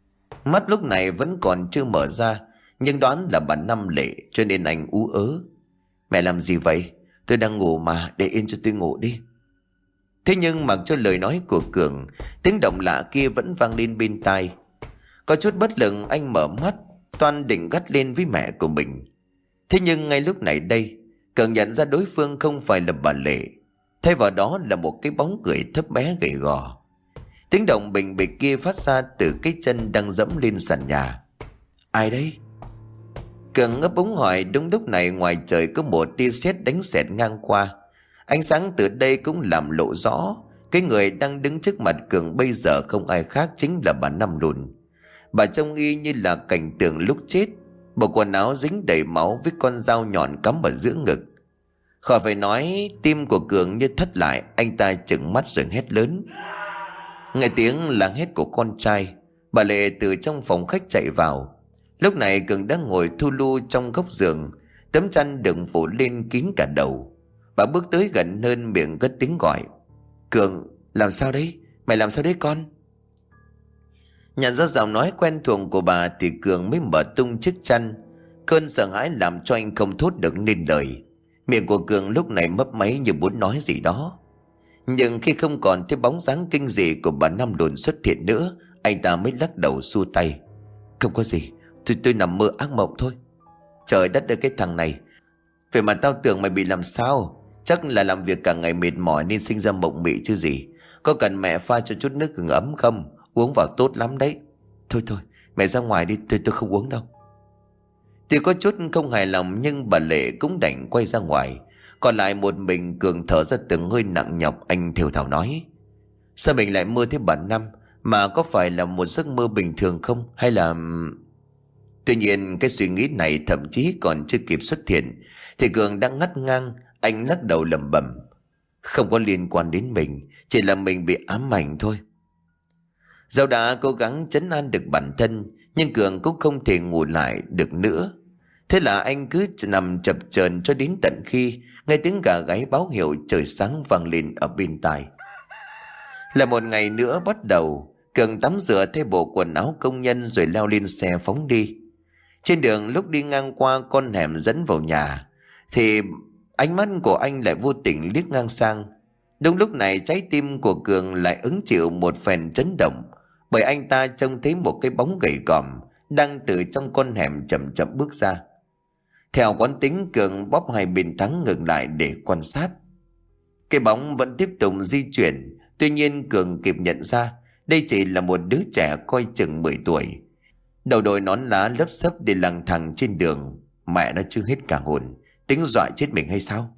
Speaker 1: Mắt lúc này vẫn còn chưa mở ra, nhưng đoán là bà Năm Lệ cho nên anh ú ớ. Mẹ làm gì vậy? Tôi đang ngủ mà, để yên cho tôi ngủ đi. Thế nhưng mặc cho lời nói của Cường, tiếng động lạ kia vẫn vang lên bên tai. Có chút bất lực anh mở mắt, toan định gắt lên với mẹ của mình. Thế nhưng ngay lúc này đây, Cường nhận ra đối phương không phải là bà Lệ. Thay vào đó là một cái bóng người thấp bé gầy gò. Tiếng động bình bịch kia phát ra từ cái chân đang dẫm lên sàn nhà. Ai đấy? Cường ấp úng hỏi. Đúng lúc này ngoài trời có một tia sét đánh xẹt ngang qua. Ánh sáng từ đây cũng làm lộ rõ cái người đang đứng trước mặt Cường bây giờ không ai khác chính là bà Năm Lùn. Bà trông y như là cảnh tượng lúc chết, bộ quần áo dính đầy máu với con dao nhọn cắm ở giữa ngực. Khỏi phải nói, tim của Cường như thắt lại, anh ta trừng mắt rồi hét lớn. Nghe tiếng là hét của con trai, bà Lệ từ trong phòng khách chạy vào. Lúc này Cường đang ngồi thu lu trong góc giường, tấm chăn đựng phủ lên kín cả đầu. Bà bước tới gần hơn, miệng cất tiếng gọi. Cường, làm sao đấy? Mày làm sao đấy con? Nhận ra giọng nói quen thuộc của bà thì Cường mới mở tung chiếc chăn. Cơn sợ hãi làm cho anh không thốt được nên lời. Miệng của Cường lúc này mấp máy như muốn nói gì đó. Nhưng khi không còn thấy bóng dáng kinh dị của bà Năm Lùn xuất hiện nữa, anh ta mới lắc đầu xua tay. Không có gì, tôi nằm mơ ác mộng thôi. Trời đất ơi, cái thằng này, vậy mà tao tưởng mày bị làm sao. Chắc là làm việc cả ngày mệt mỏi nên sinh ra mộng mị chứ gì. Có cần mẹ pha cho chút nước gừng ấm không? Uống vào tốt lắm đấy. Thôi mẹ ra ngoài đi, tôi không uống đâu. Thì có chút không hài lòng, nhưng bà Lệ cũng đành quay ra ngoài. Còn lại một mình Cường thở ra từng hơi nặng nhọc. Anh thều thào nói. Sao mình lại mơ thấy bà Năm? Mà có phải là một giấc mơ bình thường không? Hay là... Tuy nhiên cái suy nghĩ này thậm chí còn chưa kịp xuất hiện thì Cường đang ngắt ngang. Anh lắc đầu lẩm bẩm. Không có liên quan đến mình, chỉ là mình bị ám ảnh thôi. Dẫu đã cố gắng trấn an được bản thân, nhưng Cường cũng không thể ngủ lại được nữa. Thế là anh cứ nằm chập chờn cho đến tận khi nghe tiếng gà gáy báo hiệu trời sáng vang lên ở bên tai. Là một ngày nữa bắt đầu. Cường tắm rửa thay bộ quần áo công nhân rồi leo lên xe phóng đi. Trên đường lúc đi ngang qua con hẻm dẫn vào nhà thì ánh mắt của anh lại vô tình liếc ngang sang. Đúng lúc này trái tim của Cường lại hứng chịu một phen chấn động, bởi anh ta trông thấy một cái bóng gầy còm đang từ trong con hẻm chậm chậm bước ra. Theo quán tính, Cường bóp hai bên thắng ngừng lại để quan sát. Cái bóng vẫn tiếp tục di chuyển. Tuy nhiên Cường kịp nhận ra đây chỉ là một đứa trẻ coi chừng 10 tuổi. Đầu đội nón lá lấp xấp đi lang thang trên đường. Mẹ nó chưa hết cả hồn, tính dọa chết mình hay sao?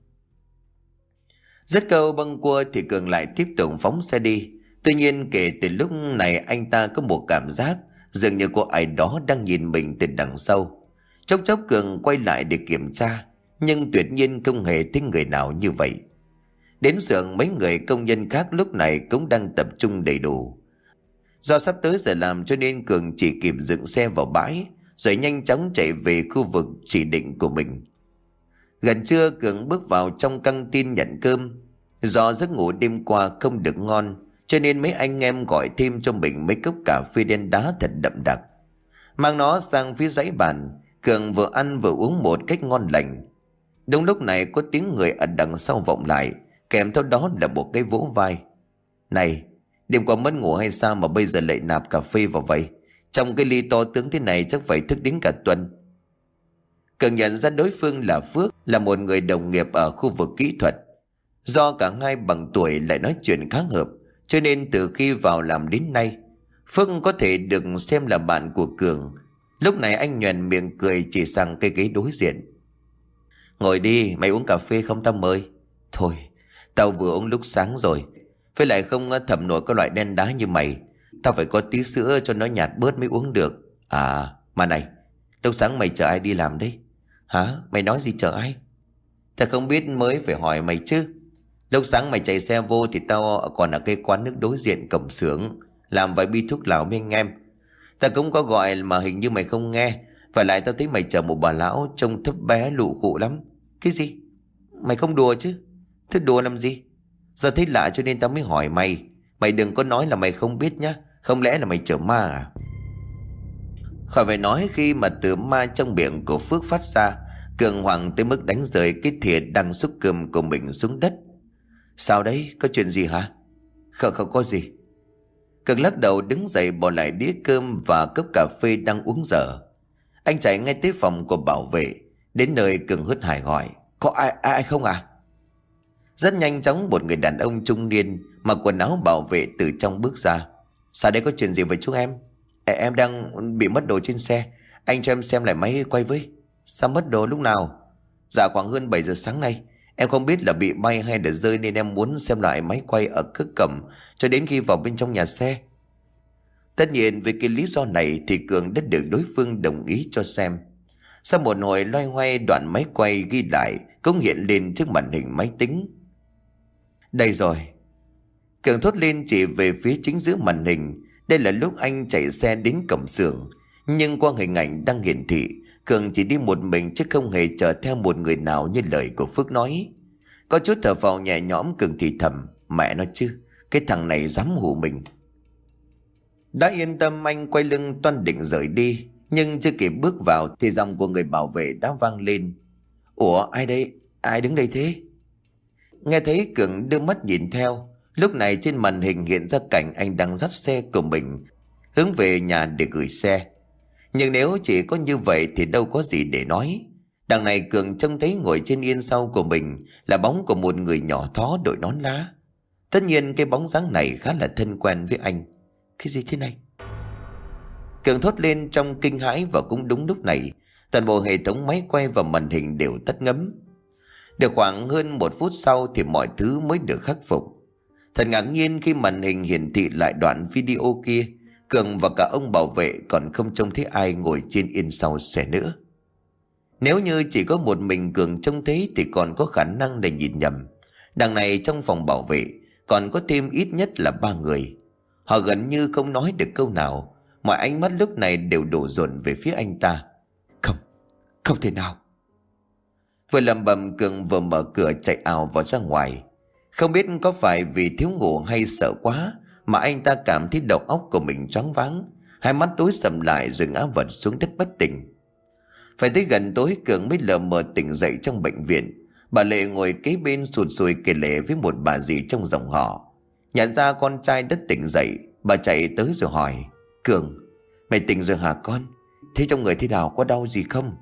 Speaker 1: Dứt câu bâng quơ thì Cường lại tiếp tục phóng xe đi. Tuy nhiên kể từ lúc này anh ta có một cảm giác dường như có ai đó đang nhìn mình từ đằng sau. Chốc chốc Cường quay lại để kiểm tra, nhưng tuyệt nhiên không hề thấy người nào như vậy. Đến xưởng mấy người công nhân khác lúc này cũng đang tập trung đầy đủ. Do sắp tới giờ làm cho nên Cường chỉ kịp dựng xe vào bãi rồi nhanh chóng chạy về khu vực chỉ định của mình. Gần trưa Cường bước vào trong căng tin nhận cơm. Do giấc ngủ đêm qua không được ngon cho nên mấy anh em gọi thêm cho mình mấy cốc cà phê đen đá thật đậm đặc. Mang nó sang phía dãy bàn, Cường vừa ăn vừa uống một cách ngon lành. Đúng lúc này có tiếng người ở đằng sau vọng lại, kèm theo đó là một cái vỗ vai. Này, đêm qua mất ngủ hay sao mà bây giờ lại nạp cà phê vào vậy? Trong cái ly to tướng thế này chắc phải thức đến cả tuần. Cường nhận ra đối phương là Phước, là một người đồng nghiệp ở khu vực kỹ thuật. Do cả hai bằng tuổi lại nói chuyện khá hợp, cho nên từ khi vào làm đến nay, Phước có thể được xem là bạn của Cường. Lúc này anh nhoẻn miệng cười chỉ sang cái ghế đối diện. Ngồi đi, mày uống cà phê không tao mời? Thôi, tao vừa uống lúc sáng rồi, với lại không thẩm nổi cái loại đen đá như mày. Tao phải có tí sữa cho nó nhạt bớt mới uống được. À, mà này, lúc sáng mày chờ ai đi làm đấy? Hả? Mày nói gì chờ ai? Tao không biết mới phải hỏi mày chứ. Lúc sáng mày chạy xe vô thì tao còn ở cái quán nước đối diện cổng xưởng làm vài bi thuốc lào với anh em. Tao cũng có gọi mà hình như mày không nghe. Và lại tao thấy mày chở một bà lão trông thấp bé lụ khụ lắm. Cái gì? Mày không đùa chứ? Thế đùa làm gì? Giờ thấy lạ cho nên tao mới hỏi mày. Mày đừng có nói là mày không biết nhá. Không lẽ là mày chở ma à? Khỏi phải nói khi mà từ ma trong miệng của Phước phát ra, Cường hoảng tới mức đánh rơi cái thìa đang xúc cơm của mình xuống đất. Sao đấy, có chuyện gì hả? Không có gì. Cường lắc đầu đứng dậy bỏ lại đĩa cơm và cốc cà phê đang uống dở. Anh chạy ngay tới phòng của bảo vệ. Đến nơi Cường hớt hải hỏi, có ai không à? Rất nhanh chóng một người đàn ông trung niên mặc quần áo bảo vệ từ trong bước ra. Sao đây, có chuyện gì với chúng em? Em đang bị mất đồ trên xe. Anh cho em xem lại máy quay với. Sao mất đồ lúc nào? Dạ khoảng hơn 7 giờ sáng nay. Em không biết là bị bay hay là rơi nên em muốn xem lại máy quay ở cước cầm cho đến khi vào bên trong nhà xe. Tất nhiên với cái lý do này thì Cường đã được đối phương đồng ý cho xem. Sau một hồi loay hoay, đoạn máy quay ghi lại cũng hiện lên trước màn hình máy tính. Đây rồi. Cường thốt lên chỉ về phía chính giữa màn hình. Đây là lúc anh chạy xe đến cổng xưởng. Nhưng qua hình ảnh đang hiển thị, Cường chỉ đi một mình chứ không hề chở theo một người nào như lời của Phước nói. Có chút thở phào nhẹ nhõm, Cường thì thầm, mẹ nó chứ, cái thằng này dám hù mình. Đã yên tâm, anh quay lưng toan định rời đi, nhưng chưa kịp bước vào thì giọng của người bảo vệ đã vang lên. Ủa, ai đây? Ai đứng đây thế? Nghe thấy, Cường đưa mắt nhìn theo. Lúc này trên màn hình hiện ra cảnh anh đang dắt xe của mình hướng về nhà để gửi xe. Nhưng nếu chỉ có như vậy thì đâu có gì để nói. Đằng này Cường trông thấy ngồi trên yên sau của mình là bóng của một người nhỏ thó đội nón lá. Tất nhiên cái bóng dáng này khá là thân quen với anh. Cái gì thế này? Cường thốt lên trong kinh hãi, và cũng đúng lúc này toàn bộ hệ thống máy quay và màn hình đều tắt ngấm. Được khoảng hơn 1 phút sau thì mọi thứ mới được khắc phục. Thật ngạc nhiên khi màn hình hiển thị lại đoạn video kia, Cường và cả ông bảo vệ còn không trông thấy ai ngồi trên yên sau xe nữa. Nếu như chỉ có một mình Cường trông thấy thì còn có khả năng để nhìn nhầm. Đằng này trong phòng bảo vệ còn có thêm ít nhất là 3 người. Họ gần như không nói được câu nào. Mọi ánh mắt lúc này đều đổ dồn về phía anh ta. Không thể nào. Vừa lẩm bẩm, Cường vừa mở cửa chạy ào vào ra ngoài. Không biết có phải vì thiếu ngủ hay sợ quá mà anh ta cảm thấy đầu óc của mình choáng váng, hai mắt tối sầm lại rồi ngã vật xuống đất bất tỉnh. Phải tới gần tối Cường mới lờ mờ tỉnh dậy trong bệnh viện. Bà Lệ ngồi kế bên sụt sùi kể lể với một bà dì trong dòng họ. Nhận ra con trai đất tỉnh dậy, bà chạy tới rồi hỏi, Cường, mày tỉnh rồi hả con? Thế trong người thế nào, có đau gì không?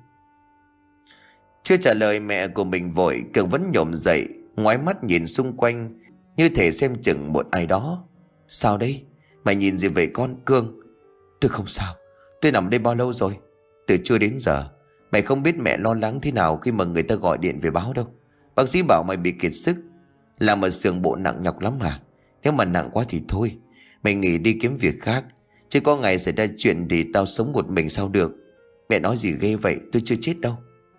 Speaker 1: Chưa trả lời mẹ của mình vội, Cường vẫn nhổm dậy, ngoái mắt nhìn xung quanh như thể xem chừng một ai đó. Sao đấy? Mày nhìn gì vậy con? Cường, tôi không sao. Tôi nằm đây bao lâu rồi? Từ trưa đến giờ. Mày không biết mẹ lo lắng thế nào khi mà người ta gọi điện về báo đâu. Bác sĩ bảo mày bị kiệt sức, làm ở xưởng bộ nặng nhọc lắm hả? Nếu mà nặng quá thì thôi, mày nghỉ đi kiếm việc khác. Chứ có ngày xảy ra chuyện thì tao sống một mình sao được. Mẹ nói gì ghê vậy, tôi chưa chết đâu.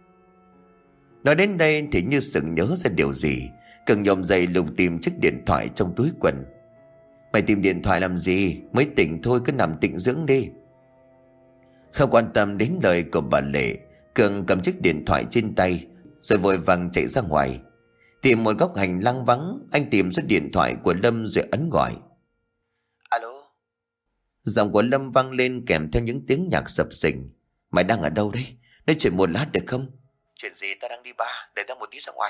Speaker 1: Nói đến đây thì như sực nhớ ra điều gì, Cường nhổm dậy lục tìm chiếc điện thoại trong túi quần. Mày tìm điện thoại làm gì? Mới tỉnh thôi, cứ nằm tĩnh dưỡng đi. Không quan tâm đến lời của bà Lệ, Cường cầm chiếc điện thoại trên tay rồi vội vàng chạy ra ngoài. Tìm một góc hành lang vắng, anh tìm số điện thoại của Lâm rồi ấn gọi. Alo. Giọng của Lâm vang lên kèm theo những tiếng nhạc sập sình. Mày đang ở đâu đấy? Nói chuyện một lát được không? Chuyện gì? Ta đang đi bar, đợi ta một tí ra ngoài.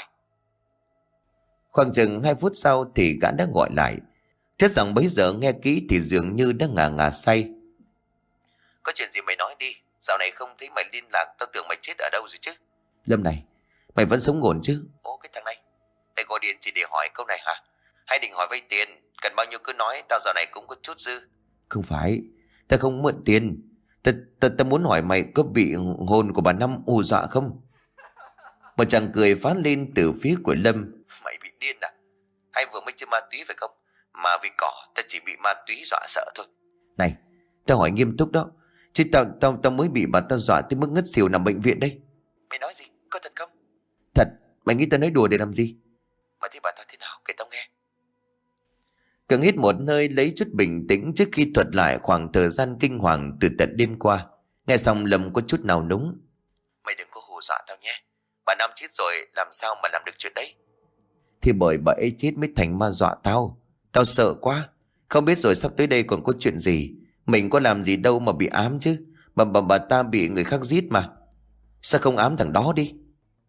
Speaker 1: Khoảng chừng 2 phút sau thì gã đã gọi lại. Chất giọng bấy giờ nghe kỹ thì dường như đã ngà ngà say. Có chuyện gì mày nói đi, dạo này không thấy mày liên lạc, tao tưởng mày chết ở đâu rồi chứ. Lâm này, mày vẫn sống ổn chứ? Ô, cái thằng này, mày gọi điện chỉ để hỏi câu này hả? Hay định hỏi vay tiền? Cần bao nhiêu cứ nói, tao dạo này cũng có chút dư. Không phải, tao không mượn tiền. Ta muốn hỏi mày có bị hồn của bà Năm hù dọa không? Một chàng cười phát lên từ phía của Lâm. Mày bị điên à? Hay vừa mới chơi ma túy phải không? Mà vì cỏ, ta chỉ bị ma túy dọa sợ thôi. Này, tao hỏi nghiêm túc đó. Chứ tao mới bị bà ta dọa tới mức ngất xỉu nằm bệnh viện đây. Mày nói gì? Có thật không? Thật. Mày nghĩ tao nói đùa để làm gì? Mà thế bà ta thế nào? Kể tao nghe. Cường hít một hơi lấy chút bình tĩnh trước khi thuật lại khoảng thời gian kinh hoàng từ tận đêm qua. Nghe xong Lâm có chút nào núng. Mày đừng có hù dọa tao nhé. Bà Năm chết rồi, làm sao mà làm được chuyện đấy? Thì bởi bà ấy chết mới thành ma dọa tao. Tao sợ quá. Không biết rồi sắp tới đây còn có chuyện gì. Mình có làm gì đâu mà bị ám chứ. Bà ta bị người khác giết mà. Sao không ám thằng đó đi?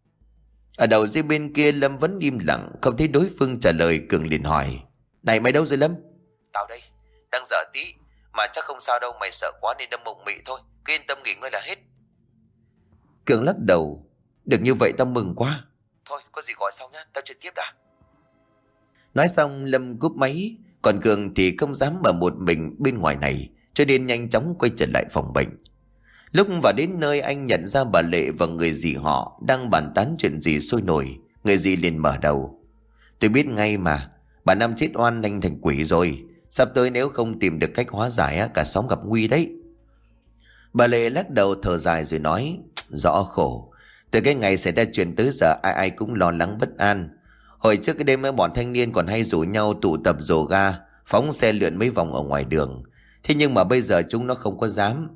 Speaker 1: Ở đầu dây bên kia Lâm vẫn im lặng, không thấy đối phương trả lời. Cường liền hỏi: Này mày đâu rồi Lâm? Tao đây, đang dở tí. Mà chắc không sao đâu, mày sợ quá nên đâm mộng mị thôi. Cứ yên tâm nghỉ ngơi là hết. Cường lắc đầu: Được như vậy tao mừng quá. Thôi có gì gọi sau nhá, tao chuyện tiếp đã. Nói xong Lâm cúp máy. Còn Cường thì không dám ở một mình bên ngoài này, cho nên nhanh chóng quay trở lại phòng bệnh. Lúc vào đến nơi, anh nhận ra bà Lệ và người dì họ đang bàn tán chuyện gì sôi nổi. Người dì liền mở đầu: Tôi biết ngay mà, bà Năm chết oan anh thành quỷ rồi. Sắp tới nếu không tìm được cách hóa giải cả xóm gặp nguy đấy. Bà Lệ lắc đầu thở dài rồi nói: Rõ khổ. Từ cái ngày xảy ra chuyện tới giờ ai ai cũng lo lắng bất an. Hồi trước cái đêm bọn thanh niên còn hay rủ nhau tụ tập rồ ga, phóng xe lượn mấy vòng ở ngoài đường. Thế nhưng mà bây giờ chúng nó không có dám.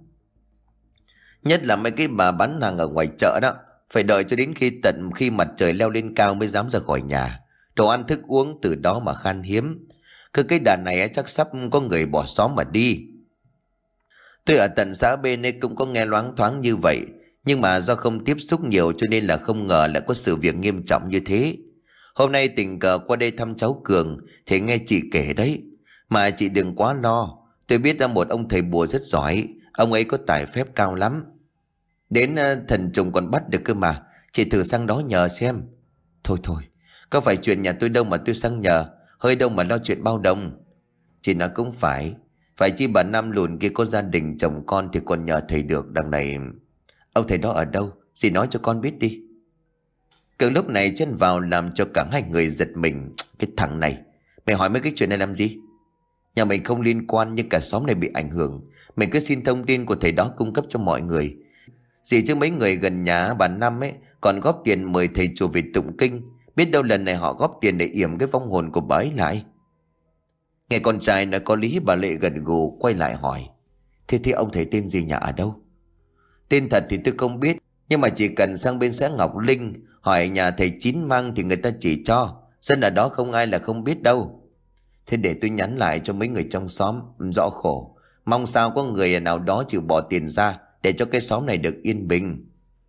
Speaker 1: Nhất là mấy cái bà bán hàng ở ngoài chợ đó, phải đợi cho đến khi mặt trời leo lên cao mới dám ra khỏi nhà. Đồ ăn thức uống từ đó mà khan hiếm. Cứ cái đàn này chắc sắp có người bỏ xóm mà đi. Tôi ở tận xã bên ấy cũng có nghe loáng thoáng như vậy, nhưng mà do không tiếp xúc nhiều cho nên là không ngờ lại có sự việc nghiêm trọng như thế. Hôm nay tình cờ qua đây thăm cháu Cường thì nghe chị kể đấy. Mà chị đừng quá lo, tôi biết là một ông thầy bùa rất giỏi. Ông ấy có tài phép cao lắm, đến thần trùng còn bắt được cơ mà. Chị thử sang đó nhờ xem. Thôi thôi, có phải chuyện nhà tôi đâu mà tôi sang nhờ, hơi đâu mà lo chuyện bao đồng. Chị nói cũng phải. Phải chi bà Năm lùn kia có gia đình chồng con thì còn nhờ thầy được. Đằng này ông thầy đó ở đâu, chị nói cho con biết đi. Cường lúc này chen vào làm cho cả hai người giật mình. Cái thằng này, mày hỏi mấy cái chuyện này làm gì? Nhà mình không liên quan nhưng cả xóm này bị ảnh hưởng. Mình cứ xin thông tin của thầy đó cung cấp cho mọi người. Gì chứ mấy người gần nhà bà Năm ấy còn góp tiền mời thầy chùa về tụng kinh. Biết đâu lần này họ góp tiền để yểm cái vong hồn của bà ấy lại. Nghe con trai nói có lý, bà Lệ gật gù quay lại hỏi: Thế ông thầy tên gì, nhà ở đâu? Tên thật thì tôi không biết, nhưng mà chỉ cần sang bên xã Ngọc Linh hỏi nhà thầy Chín Măng thì người ta chỉ cho. Dân ở đó không ai là không biết đâu. Thế để tôi nhắn lại cho mấy người trong xóm. Rõ khổ, mong sao có người nào đó chịu bỏ tiền ra để cho cái xóm này được yên bình.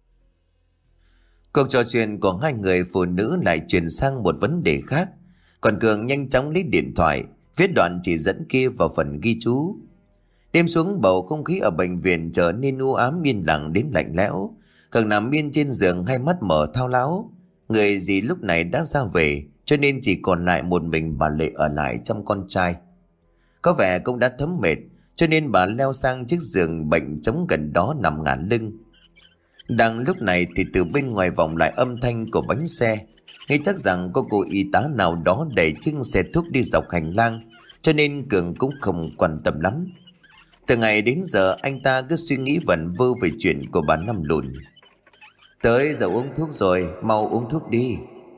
Speaker 1: Cuộc trò chuyện của hai người phụ nữ lại chuyển sang một vấn đề khác. Còn Cường nhanh chóng lấy điện thoại viết đoạn chỉ dẫn kia vào phần ghi chú. Đêm xuống bầu không khí ở bệnh viện trở nên u ám yên lặng đến lạnh lẽo. Cường nằm yên trên giường, hai mắt mở thao láo. Người dì lúc này đã ra về, cho nên chỉ còn lại một mình bà Lệ ở lại chăm con trai. Có vẻ cũng đã thấm mệt, cho nên bà leo sang chiếc giường bệnh trống gần đó nằm ngả lưng. Đang lúc này thì từ bên ngoài vọng lại âm thanh của bánh xe. Nghĩ chắc rằng có cô y tá nào đó đẩy chiếc xe thuốc đi dọc hành lang, cho nên Cường cũng không quan tâm lắm. Từ ngày đến giờ anh ta cứ suy nghĩ vẩn vơ về chuyện của bà Năm lùn. Tới giờ uống thuốc rồi, mau uống thuốc đi.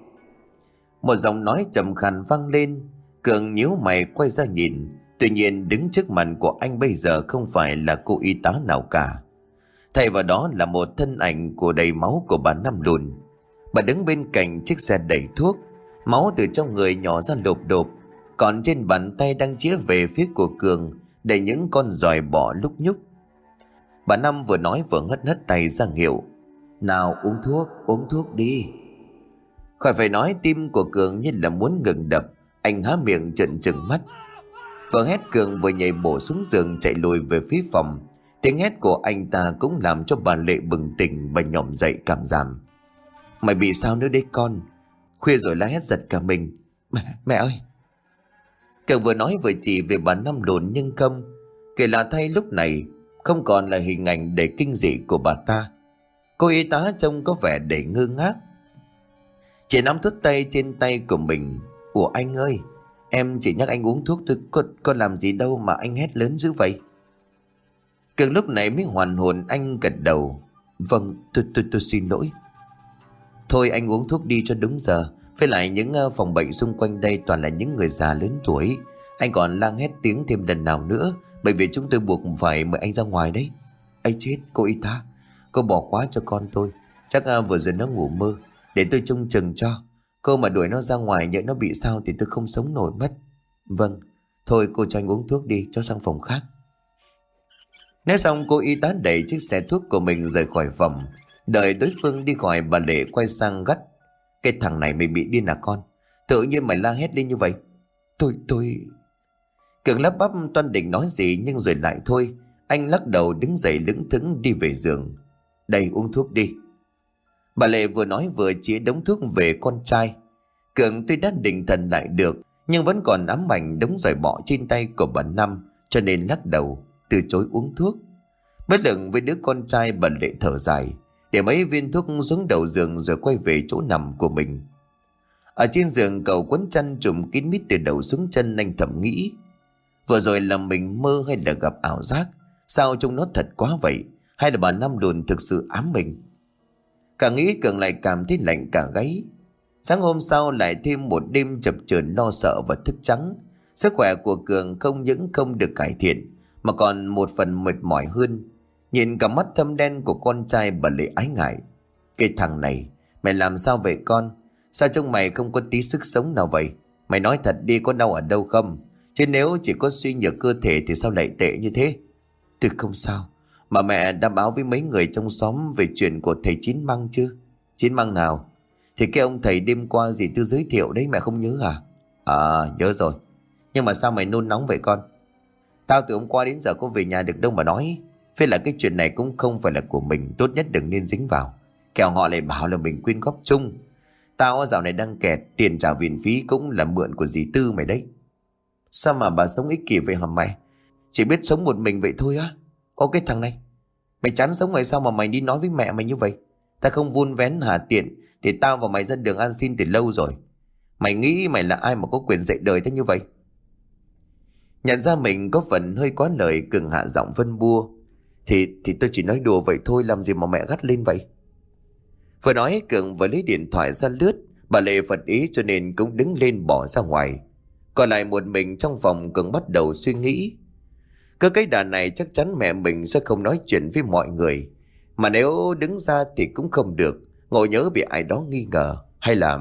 Speaker 1: Một giọng nói trầm khàn vang lên. Cường nhíu mày quay ra nhìn. Tuy nhiên đứng trước mặt của anh bây giờ không phải là cô y tá nào cả. Thay vào đó là một thân ảnh của đầy máu của bà Năm lùn. Bà đứng bên cạnh chiếc xe đẩy thuốc, máu từ trong người nhỏ ra lộp độp. Còn trên bàn tay đang chĩa về phía của Cường để những con giòi bọ lúc nhúc. Bà Năm vừa nói vừa hất tay ra hiệu: Nào uống thuốc đi. Khỏi phải nói, tim của Cường như là muốn ngừng đập. Anh há miệng trợn trừng mắt. Vừa hét Cường vừa nhảy bổ xuống giường chạy lùi về phía phòng. Tiếng hét của anh ta cũng làm cho bà Lệ bừng tỉnh. Bà nhổm dậy cảm giảm: Mày bị sao nữa đấy con? Khuya rồi la hét giật cả mình. Mẹ ơi! Cường vừa nói vừa chỉ về bà Năm lùn nhưng không. Kể lạ thay lúc này không còn là hình ảnh đầy kinh dị của bà ta. Cô y tá trông có vẻ đầy ngơ ngác, chỉ nắm thút tay trên tay của mình. Ủa anh ơi, em chỉ nhắc anh uống thuốc thôi, có làm gì đâu mà anh hét lớn dữ vậy? Cường lúc này mới hoàn hồn, anh gật đầu: Vâng, tôi xin lỗi. Thôi anh uống thuốc đi cho đúng giờ. Với lại những phòng bệnh xung quanh đây toàn là những người già lớn tuổi. Anh còn la hét tiếng thêm lần nào nữa, bệnh viện chúng tôi buộc phải mời anh ra ngoài đấy. Ấy chết, cô y tá, cô bỏ quá cho con tôi. Chắc vừa rồi nó ngủ mơ. Để tôi trông chừng cho. Cô mà đuổi nó ra ngoài nhỡ nó bị sao thì tôi không sống nổi mất. Vâng, thôi cô cho anh uống thuốc đi, cho sang phòng khác. Nói xong cô y tá đẩy chiếc xe thuốc của mình rời khỏi phòng. Đợi đối phương đi khỏi, bà Lệ quay sang gắt: Cái thằng này mày bị điên à con? Tự nhiên mày la hét lên như vậy. Tôi... Cường lắp bắp toan định nói gì nhưng rồi lại thôi. Anh lắc đầu đứng dậy lững thững đi về giường. Đây, uống thuốc đi. Bà Lệ vừa nói vừa chĩa đống thuốc về con trai. Cường tuy đã định thần lại được nhưng vẫn còn ám ảnh đống giỏi bọ trên tay của bà Năm, cho nên lắc đầu từ chối uống thuốc. Bất lực với đứa con trai, bà Lệ thở dài, để mấy viên thuốc xuống đầu giường rồi quay về chỗ nằm của mình. Ở trên giường, cậu quấn chăn trùm kín mít từ đầu xuống chân. Anh thầm nghĩ, vừa rồi là mình mơ hay là gặp ảo giác? Sao trông nó thật quá vậy? Hay là bà Năm Lùn thực sự ám mình? Càng nghĩ Cường lại cảm thấy lạnh cả gáy. Sáng hôm sau lại thêm một đêm chập chờn lo sợ và thức trắng. Sức khỏe của Cường không những không được cải thiện mà còn một phần mệt mỏi hơn. Nhìn cả mắt thâm đen của con trai, bà Lệ ái ngại. Cái thằng này, mày làm sao vậy con? Sao trông mày không có tí sức sống nào vậy? Mày nói thật đi, có đau ở đâu không? Chứ nếu chỉ có suy nhược cơ thể thì sao lại tệ như thế? Tôi không sao. Mà mẹ đã báo với mấy người trong xóm về chuyện của thầy Chín Măng chưa? Chín Măng nào? Thì cái ông thầy đêm qua dì Tư giới thiệu đấy, mẹ không nhớ à? À, nhớ rồi. Nhưng mà sao mày nôn nóng vậy con? Tao từ hôm qua đến giờ có về nhà được đâu mà nói. Với là cái chuyện này cũng không phải là của mình, tốt nhất đừng nên dính vào. Kẻo họ lại bảo là mình quyên góp chung. Tao dạo này đang kẹt, tiền trả viện phí cũng là mượn của dì Tư mày đấy. Sao mà bà sống ích kỷ vậy hả mày? Chỉ biết sống một mình vậy thôi á? Ô, cái thằng này, mày chán sống rồi sao mà mày đi nói với mẹ mày như vậy? Ta không vun vén hà tiện thì tao và mày ra đường ăn xin từ lâu rồi. Mày nghĩ mày là ai mà có quyền dạy đời thế như vậy? Nhận ra mình có phần hơi quá lời, Cường hạ giọng phân bua. Thì tôi chỉ nói đùa vậy thôi, làm gì mà mẹ gắt lên vậy? Vừa nói Cường vừa lấy điện thoại ra lướt. Bà Lệ phật ý cho nên cũng đứng lên bỏ ra ngoài. Còn lại một mình trong phòng, Cường bắt đầu suy nghĩ. Cứ cái đà này chắc chắn mẹ mình sẽ không nói chuyện với mọi người. Mà nếu đứng ra thì cũng không được, ngộ nhớ bị ai đó nghi ngờ. Hay là...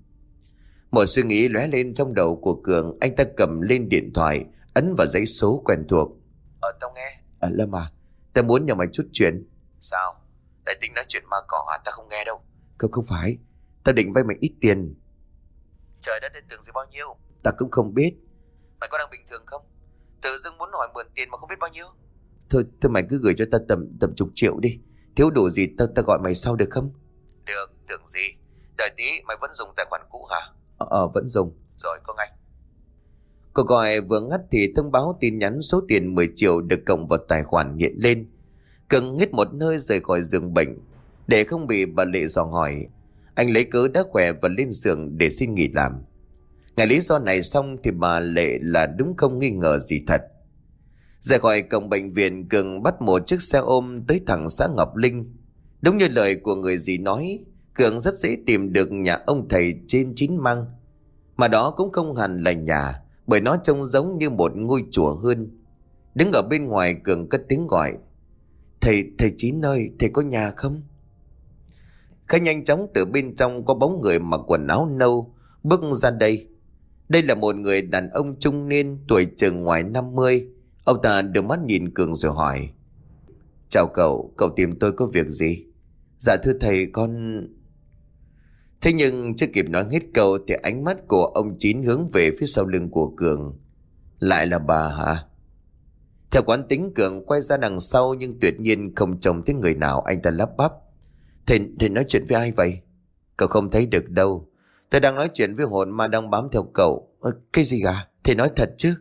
Speaker 1: Một suy nghĩ lóe lên trong đầu của Cường. Anh ta cầm lên điện thoại, ấn vào dãy số quen thuộc. Tao nghe. Lâm à, tao muốn nhờ mày chút chuyện. Sao? Lại tính nói chuyện ma cỏ hả? Tao không nghe đâu. Không phải, tao định vay mày ít tiền. Trời đất ơi, tưởng gì bao nhiêu? Tao cũng không biết. Mày có đang bình thường không? Tự dưng muốn hỏi mượn tiền mà không biết bao nhiêu. Thôi mày cứ gửi cho tao tầm chục triệu đi. Thiếu đủ gì tao gọi mày sau được không? Được, tưởng gì. Đợi tí, mày vẫn dùng tài khoản cũ hả? Vẫn dùng. Rồi, có ngay. Cuộc gọi vừa ngắt thì thông báo tin nhắn số tiền 10 triệu được cộng vào tài khoản hiện lên. Cường hít một hơi rời khỏi giường bệnh. Để không bị bà Lệ dò hỏi, anh lấy cớ đã khỏe và lên giường để xin nghỉ làm. Ngày lý do này xong thì bà Lệ là đúng không nghi ngờ gì thật. Rời khỏi cổng bệnh viện, Cường bắt một chiếc xe ôm tới thẳng xã Ngọc Linh. Đúng như lời của người dì nói, Cường rất dễ tìm được nhà ông thầy trên Chín Măng. Mà đó cũng không hẳn là nhà, bởi nó trông giống như một ngôi chùa hơn. Đứng ở bên ngoài, Cường cất tiếng gọi. Thầy Chín ơi, thầy có nhà không? Khá nhanh chóng từ bên trong có bóng người mặc quần áo nâu bước ra đây. Đây là một người đàn ông trung niên, tuổi chừng ngoài 50. Ông ta đưa mắt nhìn Cường rồi hỏi. Chào cậu tìm tôi có việc gì? Dạ thưa thầy, con... Thế nhưng chưa kịp nói hết câu thì ánh mắt của ông Chín hướng về phía sau lưng của Cường. Lại là bà hả? Theo quán tính, Cường quay ra đằng sau nhưng tuyệt nhiên không trông thấy người nào. Anh ta lắp bắp. Thầy nói chuyện với ai vậy? Cậu không thấy được đâu. Tôi đang nói chuyện với hồn ma đang bám theo cậu. Cái gì à? Thầy nói thật chứ?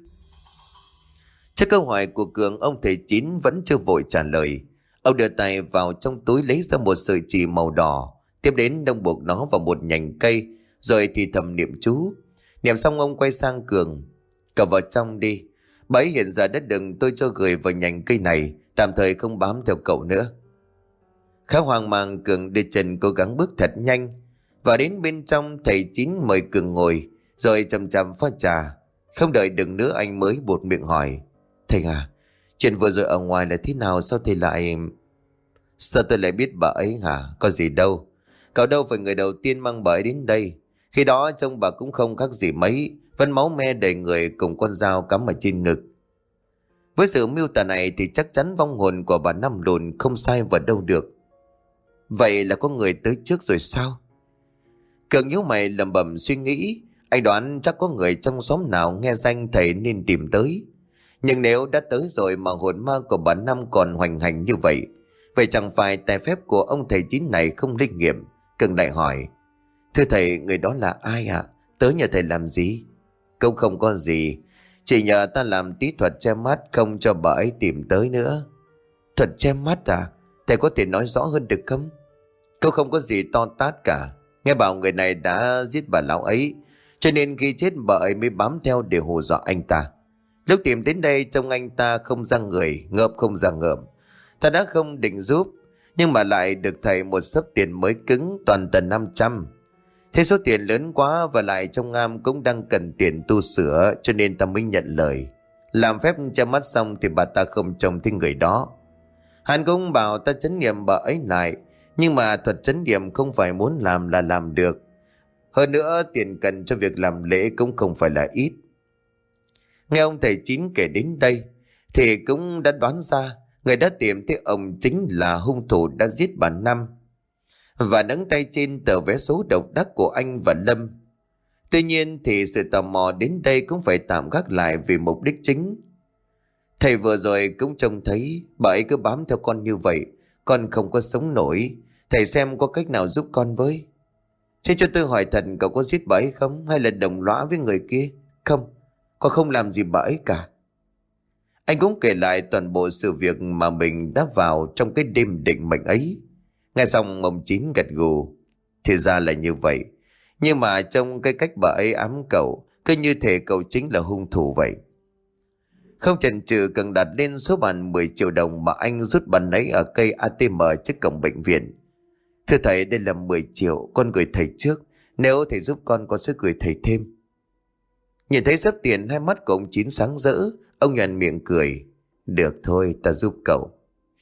Speaker 1: Trước câu hỏi của Cường, ông thầy Chín vẫn chưa vội trả lời. Ông đưa tay vào trong túi lấy ra một sợi chì màu đỏ, tiếp đến đông buộc nó vào một nhành cây, rồi thì thầm niệm chú. Niệm xong ông quay sang Cường. Cậu vào trong đi. Bà ấy hiện giờ đã đừng tôi cho gửi vào nhành cây này, tạm thời không bám theo cậu nữa. Khá hoang mang, Cường đưa chân cố gắng bước thật nhanh. Và đến bên trong, thầy Chín mời Cường ngồi, rồi chậm chậm pha trà. Không đợi được nữa anh mới buột miệng hỏi. Thầy à, chuyện vừa rồi ở ngoài là thế nào? Sao thầy lại... Sao tôi lại biết bà ấy hả? Có gì đâu. Cậu đâu phải người đầu tiên mang bà ấy đến đây. Khi đó trông bà cũng không khác gì mấy, vẫn máu me đầy người cùng con dao cắm ở trên ngực. Với sự miêu tả này thì chắc chắn vong hồn của bà Năm Lùn không sai vào đâu được. Vậy là có người tới trước rồi sao? Cường nhíu mày lẩm bẩm suy nghĩ. Anh đoán chắc có người trong xóm nào nghe danh thầy nên tìm tới. Nhưng nếu đã tới rồi mà hồn ma của bà Năm còn hoành hành như vậy, vậy chẳng phải tài phép của ông thầy Chín này không linh nghiệm? Cường lại hỏi: Thưa thầy, người đó là ai ạ? Tới nhờ thầy làm gì? Cũng không có gì, chỉ nhờ ta làm tí thuật che mắt không cho bà ấy tìm tới nữa. Thuật che mắt à? Thầy có thể nói rõ hơn được không? Câu không có gì to tát cả. Nghe bảo người này đã giết bà lão ấy, cho nên khi chết bà ấy mới bám theo để hù dọa anh ta. Lúc tìm đến đây trông anh ta không ra người, ngợm không ra ngợm. Ta đã không định giúp, nhưng mà lại được thầy một xấp tiền mới cứng toàn tần 500. Thế số tiền lớn quá và lại trong am cũng đang cần tiền tu sửa, cho nên ta mới nhận lời. Làm phép che mắt xong thì bà ta không trông thấy người đó. Hắn cũng bảo ta trấn nghiệm bà ấy lại, nhưng mà thuật trấn nghiệm không phải muốn làm là làm được. Hơn nữa tiền cần cho việc làm lễ cũng không phải là ít. Nghe ông thầy Chín kể đến đây thì cũng đã đoán ra người đã tìm thấy ông chính là hung thủ đã giết bà Năm và nâng tay trên tờ vé số độc đắc của anh và Lâm. Tuy nhiên thì sự tò mò đến đây cũng phải tạm gác lại vì mục đích chính. Thầy vừa rồi cũng trông thấy bà ấy cứ bám theo con như vậy, con không có sống nổi. Thầy xem có cách nào giúp con với. Thế cho tôi hỏi thật, cậu có giết bà ấy không, hay là đồng lõa với người kia? Không, con không làm gì bà ấy cả. Anh cũng kể lại toàn bộ sự việc mà mình đã vào trong cái đêm định mệnh ấy. Nghe xong ông Chín gật gù. Thì ra là như vậy. Nhưng mà trong cái cách bà ấy ám cậu, cứ như thể cậu chính là hung thủ vậy. Không chần chừ cần đặt lên số bàn 10 triệu đồng mà anh rút bàn ấy ở cây ATM trước cổng bệnh viện. Thưa thầy, đây là 10 triệu, con gửi thầy trước. Nếu thầy giúp con sẽ gửi thầy thêm. Nhìn thấy sắp tiền, hai mắt của ông Chín sáng rỡ. Ông nhoẻn miệng cười. Được thôi, ta giúp cậu.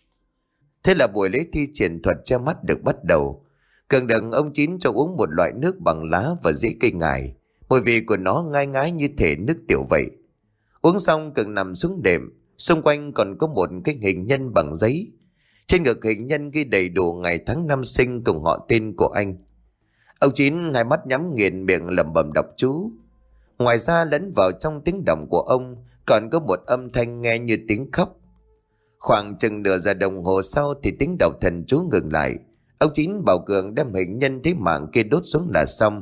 Speaker 1: Thế là buổi lễ thi triển thuật che mắt được bắt đầu. Cường đừng ông Chín cho uống một loại nước bằng lá và rễ cây ngải. Mùi vị của nó ngai ngái như thể nước tiểu vậy. Uống xong Cường nằm xuống đệm. Xung quanh còn có một cái hình nhân bằng giấy. Trên ngực hình nhân ghi đầy đủ ngày tháng năm sinh cùng họ tên của anh. Ông Chín hai mắt nhắm nghiền, miệng lẩm bẩm đọc chú. Ngoài ra lẫn vào trong tiếng động của ông còn có một âm thanh nghe như tiếng khóc. Khoảng chừng nửa giờ đồng hồ sau thì tiếng đọc thần chú ngừng lại. Ông Chín bảo Cường đem hình nhân thế mạng kia đốt xuống là xong.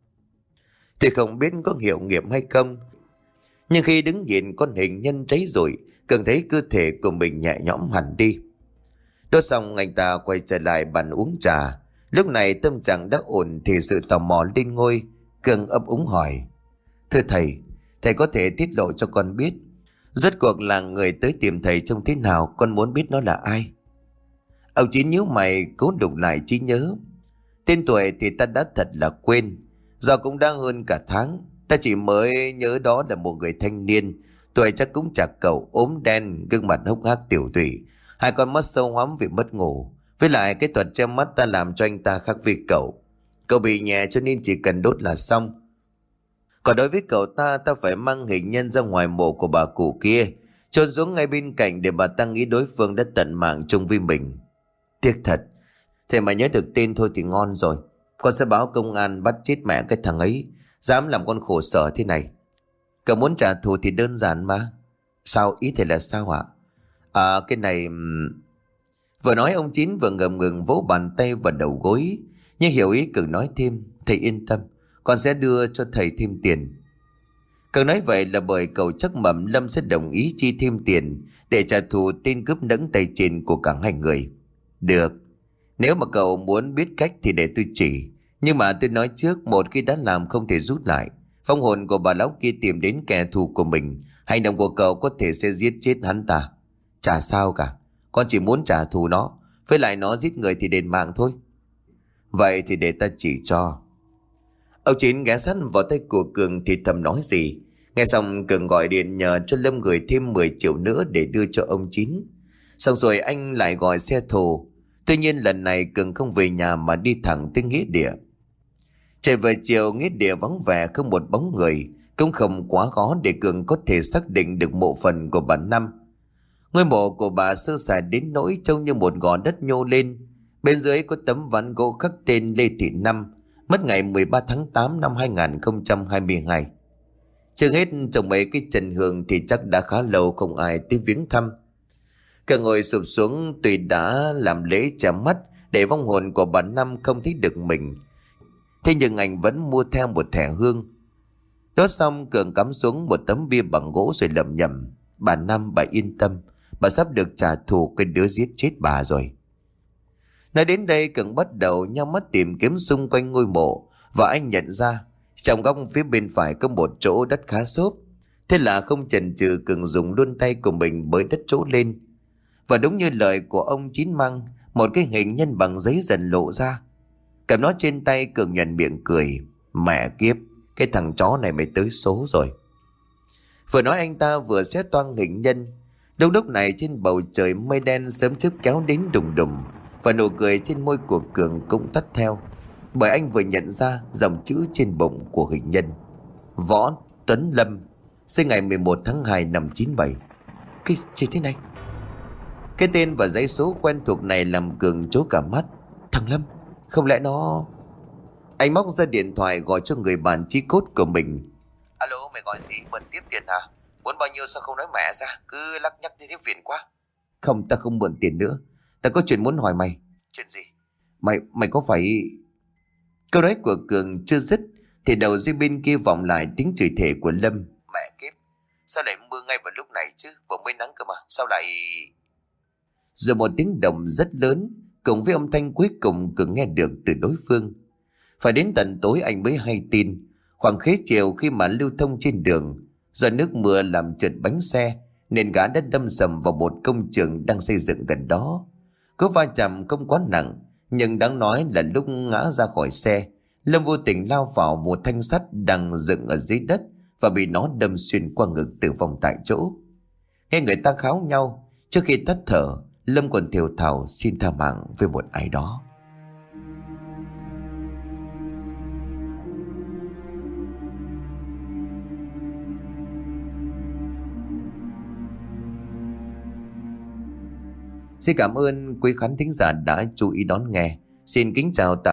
Speaker 1: Thì không biết có hiệu nghiệm hay không, nhưng khi đứng nhìn con hình nhân cháy rụi, Cường thấy cơ thể của mình nhẹ nhõm hẳn đi. Đốt xong anh ta quay trở lại bàn uống trà. Lúc này tâm trạng đã ổn thì sự tò mò lên ngôi. Cường ấp úng hỏi: Thưa thầy, thầy có thể tiết lộ cho con biết rốt cuộc là người tới tìm thầy trông thế nào, con muốn biết nó là ai. Ông Chín nhíu mày cố đục lại trí nhớ. Tên tuổi thì ta đã thật là quên. Giờ cũng đã hơn cả tháng. Ta chỉ mới nhớ đó là một người thanh niên, tuổi chắc cũng chạc cậu, ốm đen, gương mặt hốc hác tiểu tụy, hai con mắt sâu hoắm vì mất ngủ. Với lại cái thuật che mắt ta làm cho anh ta khác với cậu. Cậu bị nhẹ cho nên chỉ cần đốt là xong. Còn đối với cậu ta phải mang hình nhân ra ngoài mộ của bà cụ kia, chôn xuống ngay bên cạnh để bà ta nghĩ đối phương đã tận mạng chung với mình. Tiếc thật, thế mà nhớ được tên thôi thì ngon rồi. Con sẽ báo công an bắt chết mẹ cái thằng ấy, dám làm con khổ sở thế này. Cậu muốn trả thù thì đơn giản mà. Sao, ý thầy là sao ạ? Cái này... Vừa nói ông Chín vừa ngầm ngừng vỗ bàn tay vào đầu gối, nhưng hiểu ý Cường nói thêm: Thầy yên tâm, con sẽ đưa cho thầy thêm tiền. Cường nói vậy là bởi cậu chắc mẩm Lâm sẽ đồng ý chi thêm tiền để trả thù tên cướp nẫng tay trên của cả hai người. Được, nếu mà cậu muốn biết cách thì để tôi chỉ. Nhưng mà tôi nói trước, một khi đã làm không thể rút lại. Phong hồn của bà lão kia tìm đến kẻ thù của mình, hành động của cậu có thể sẽ giết chết hắn ta. Chả sao cả, con chỉ muốn trả thù nó, với lại nó giết người thì đền mạng thôi. Vậy thì để ta chỉ cho. Ông Chín ghé sát vào tay của Cường thì thầm nói gì. Nghe xong Cường gọi điện nhờ cho Lâm gửi thêm 10 triệu nữa để đưa cho ông Chín. Xong rồi anh lại gọi xe thù. Tuy nhiên lần này Cường không về nhà mà đi thẳng tới nghĩa địa. Trời về chiều, nghĩa địa vắng vẻ không một bóng người, cũng không quá khó để Cường có thể xác định được mộ phần của bà Năm. Ngôi mộ của bà sơ sài đến nỗi trông như một gò đất nhô lên. Bên dưới có tấm ván gỗ khắc tên Lê Thị Năm, mất ngày 13 tháng 8 năm 2022. Chưa hết, trông mấy cái chân hương thì chắc đã khá lâu không ai tới viếng thăm. Cả ngồi sụp xuống tuy đã làm lễ chạm mắt để vong hồn của bà Năm không thấy được mình. Thế nhưng anh vẫn mua theo một thẻ hương. Đốt xong, Cường cắm xuống một tấm bia bằng gỗ rồi lẩm nhẩm: bà Năm, bà yên tâm, bà sắp được trả thù cái đứa giết chết bà rồi. Nói đến đây, Cường bắt đầu nhắm mắt tìm kiếm xung quanh ngôi mộ, và anh nhận ra trong góc phía bên phải có một chỗ đất khá xốp. Thế là không chần chừ, Cường dùng luôn tay của mình bới đất chỗ lên. Và đúng như lời của ông Chín Măng, một cái hình nhân bằng giấy dần lộ ra. Cầm nó trên tay, Cường nhoẻn miệng cười: mẹ kiếp, cái thằng chó này mày tới số rồi. Vừa nói anh ta vừa xé toang hình nhân. Đúng lúc này trên bầu trời mây đen sớm chớp kéo đến đùng đùng, và nụ cười trên môi của Cường cũng tắt theo, bởi anh vừa nhận ra dòng chữ trên bụng của hình nhân: Võ Tuấn Lâm, sinh ngày 11 tháng 2 năm 97. Cái gì thế này? Cái tên và dãy số quen thuộc này làm Cường trố cả mắt. Thằng Lâm, không lẽ nó... Anh móc ra điện thoại gọi cho người bạn chí cốt của mình. Alo, mày gọi gì? Mượn tiếp tiền hả? Muốn bao nhiêu sao không nói mẹ ra? Cứ lắc nhắc thế phiền quá. Không, ta không mượn tiền nữa. Ta có chuyện muốn hỏi mày. Chuyện gì? Mày có phải... Câu nói của Cường chưa dứt thì đầu dây bên kia vọng lại tiếng chửi thề của Lâm. Mẹ kiếp, sao lại mưa ngay vào lúc này chứ? Vừa mới nắng cơ mà, sao lại... Rồi một tiếng động rất lớn cùng với âm thanh cuối cùng Cường nghe được từ đối phương. Phải đến tận tối anh mới hay tin. Khoảng khế chiều, khi mà lưu thông trên đường, do nước mưa làm trượt bánh xe nên gã đã đâm sầm vào một công trường đang xây dựng gần đó. Cú va chạm không quá nặng, nhưng đáng nói là lúc ngã ra khỏi xe, Lâm vô tình lao vào một thanh sắt đang dựng ở dưới đất và bị nó đâm xuyên qua ngực, tử vong tại chỗ. Nghe người ta kháo nhau, trước khi tắt thở, Lâm còn thều thào xin tha mạng với một ai đó. Xin cảm ơn quý khán thính giả đã chú ý đón nghe. Xin kính chào tạm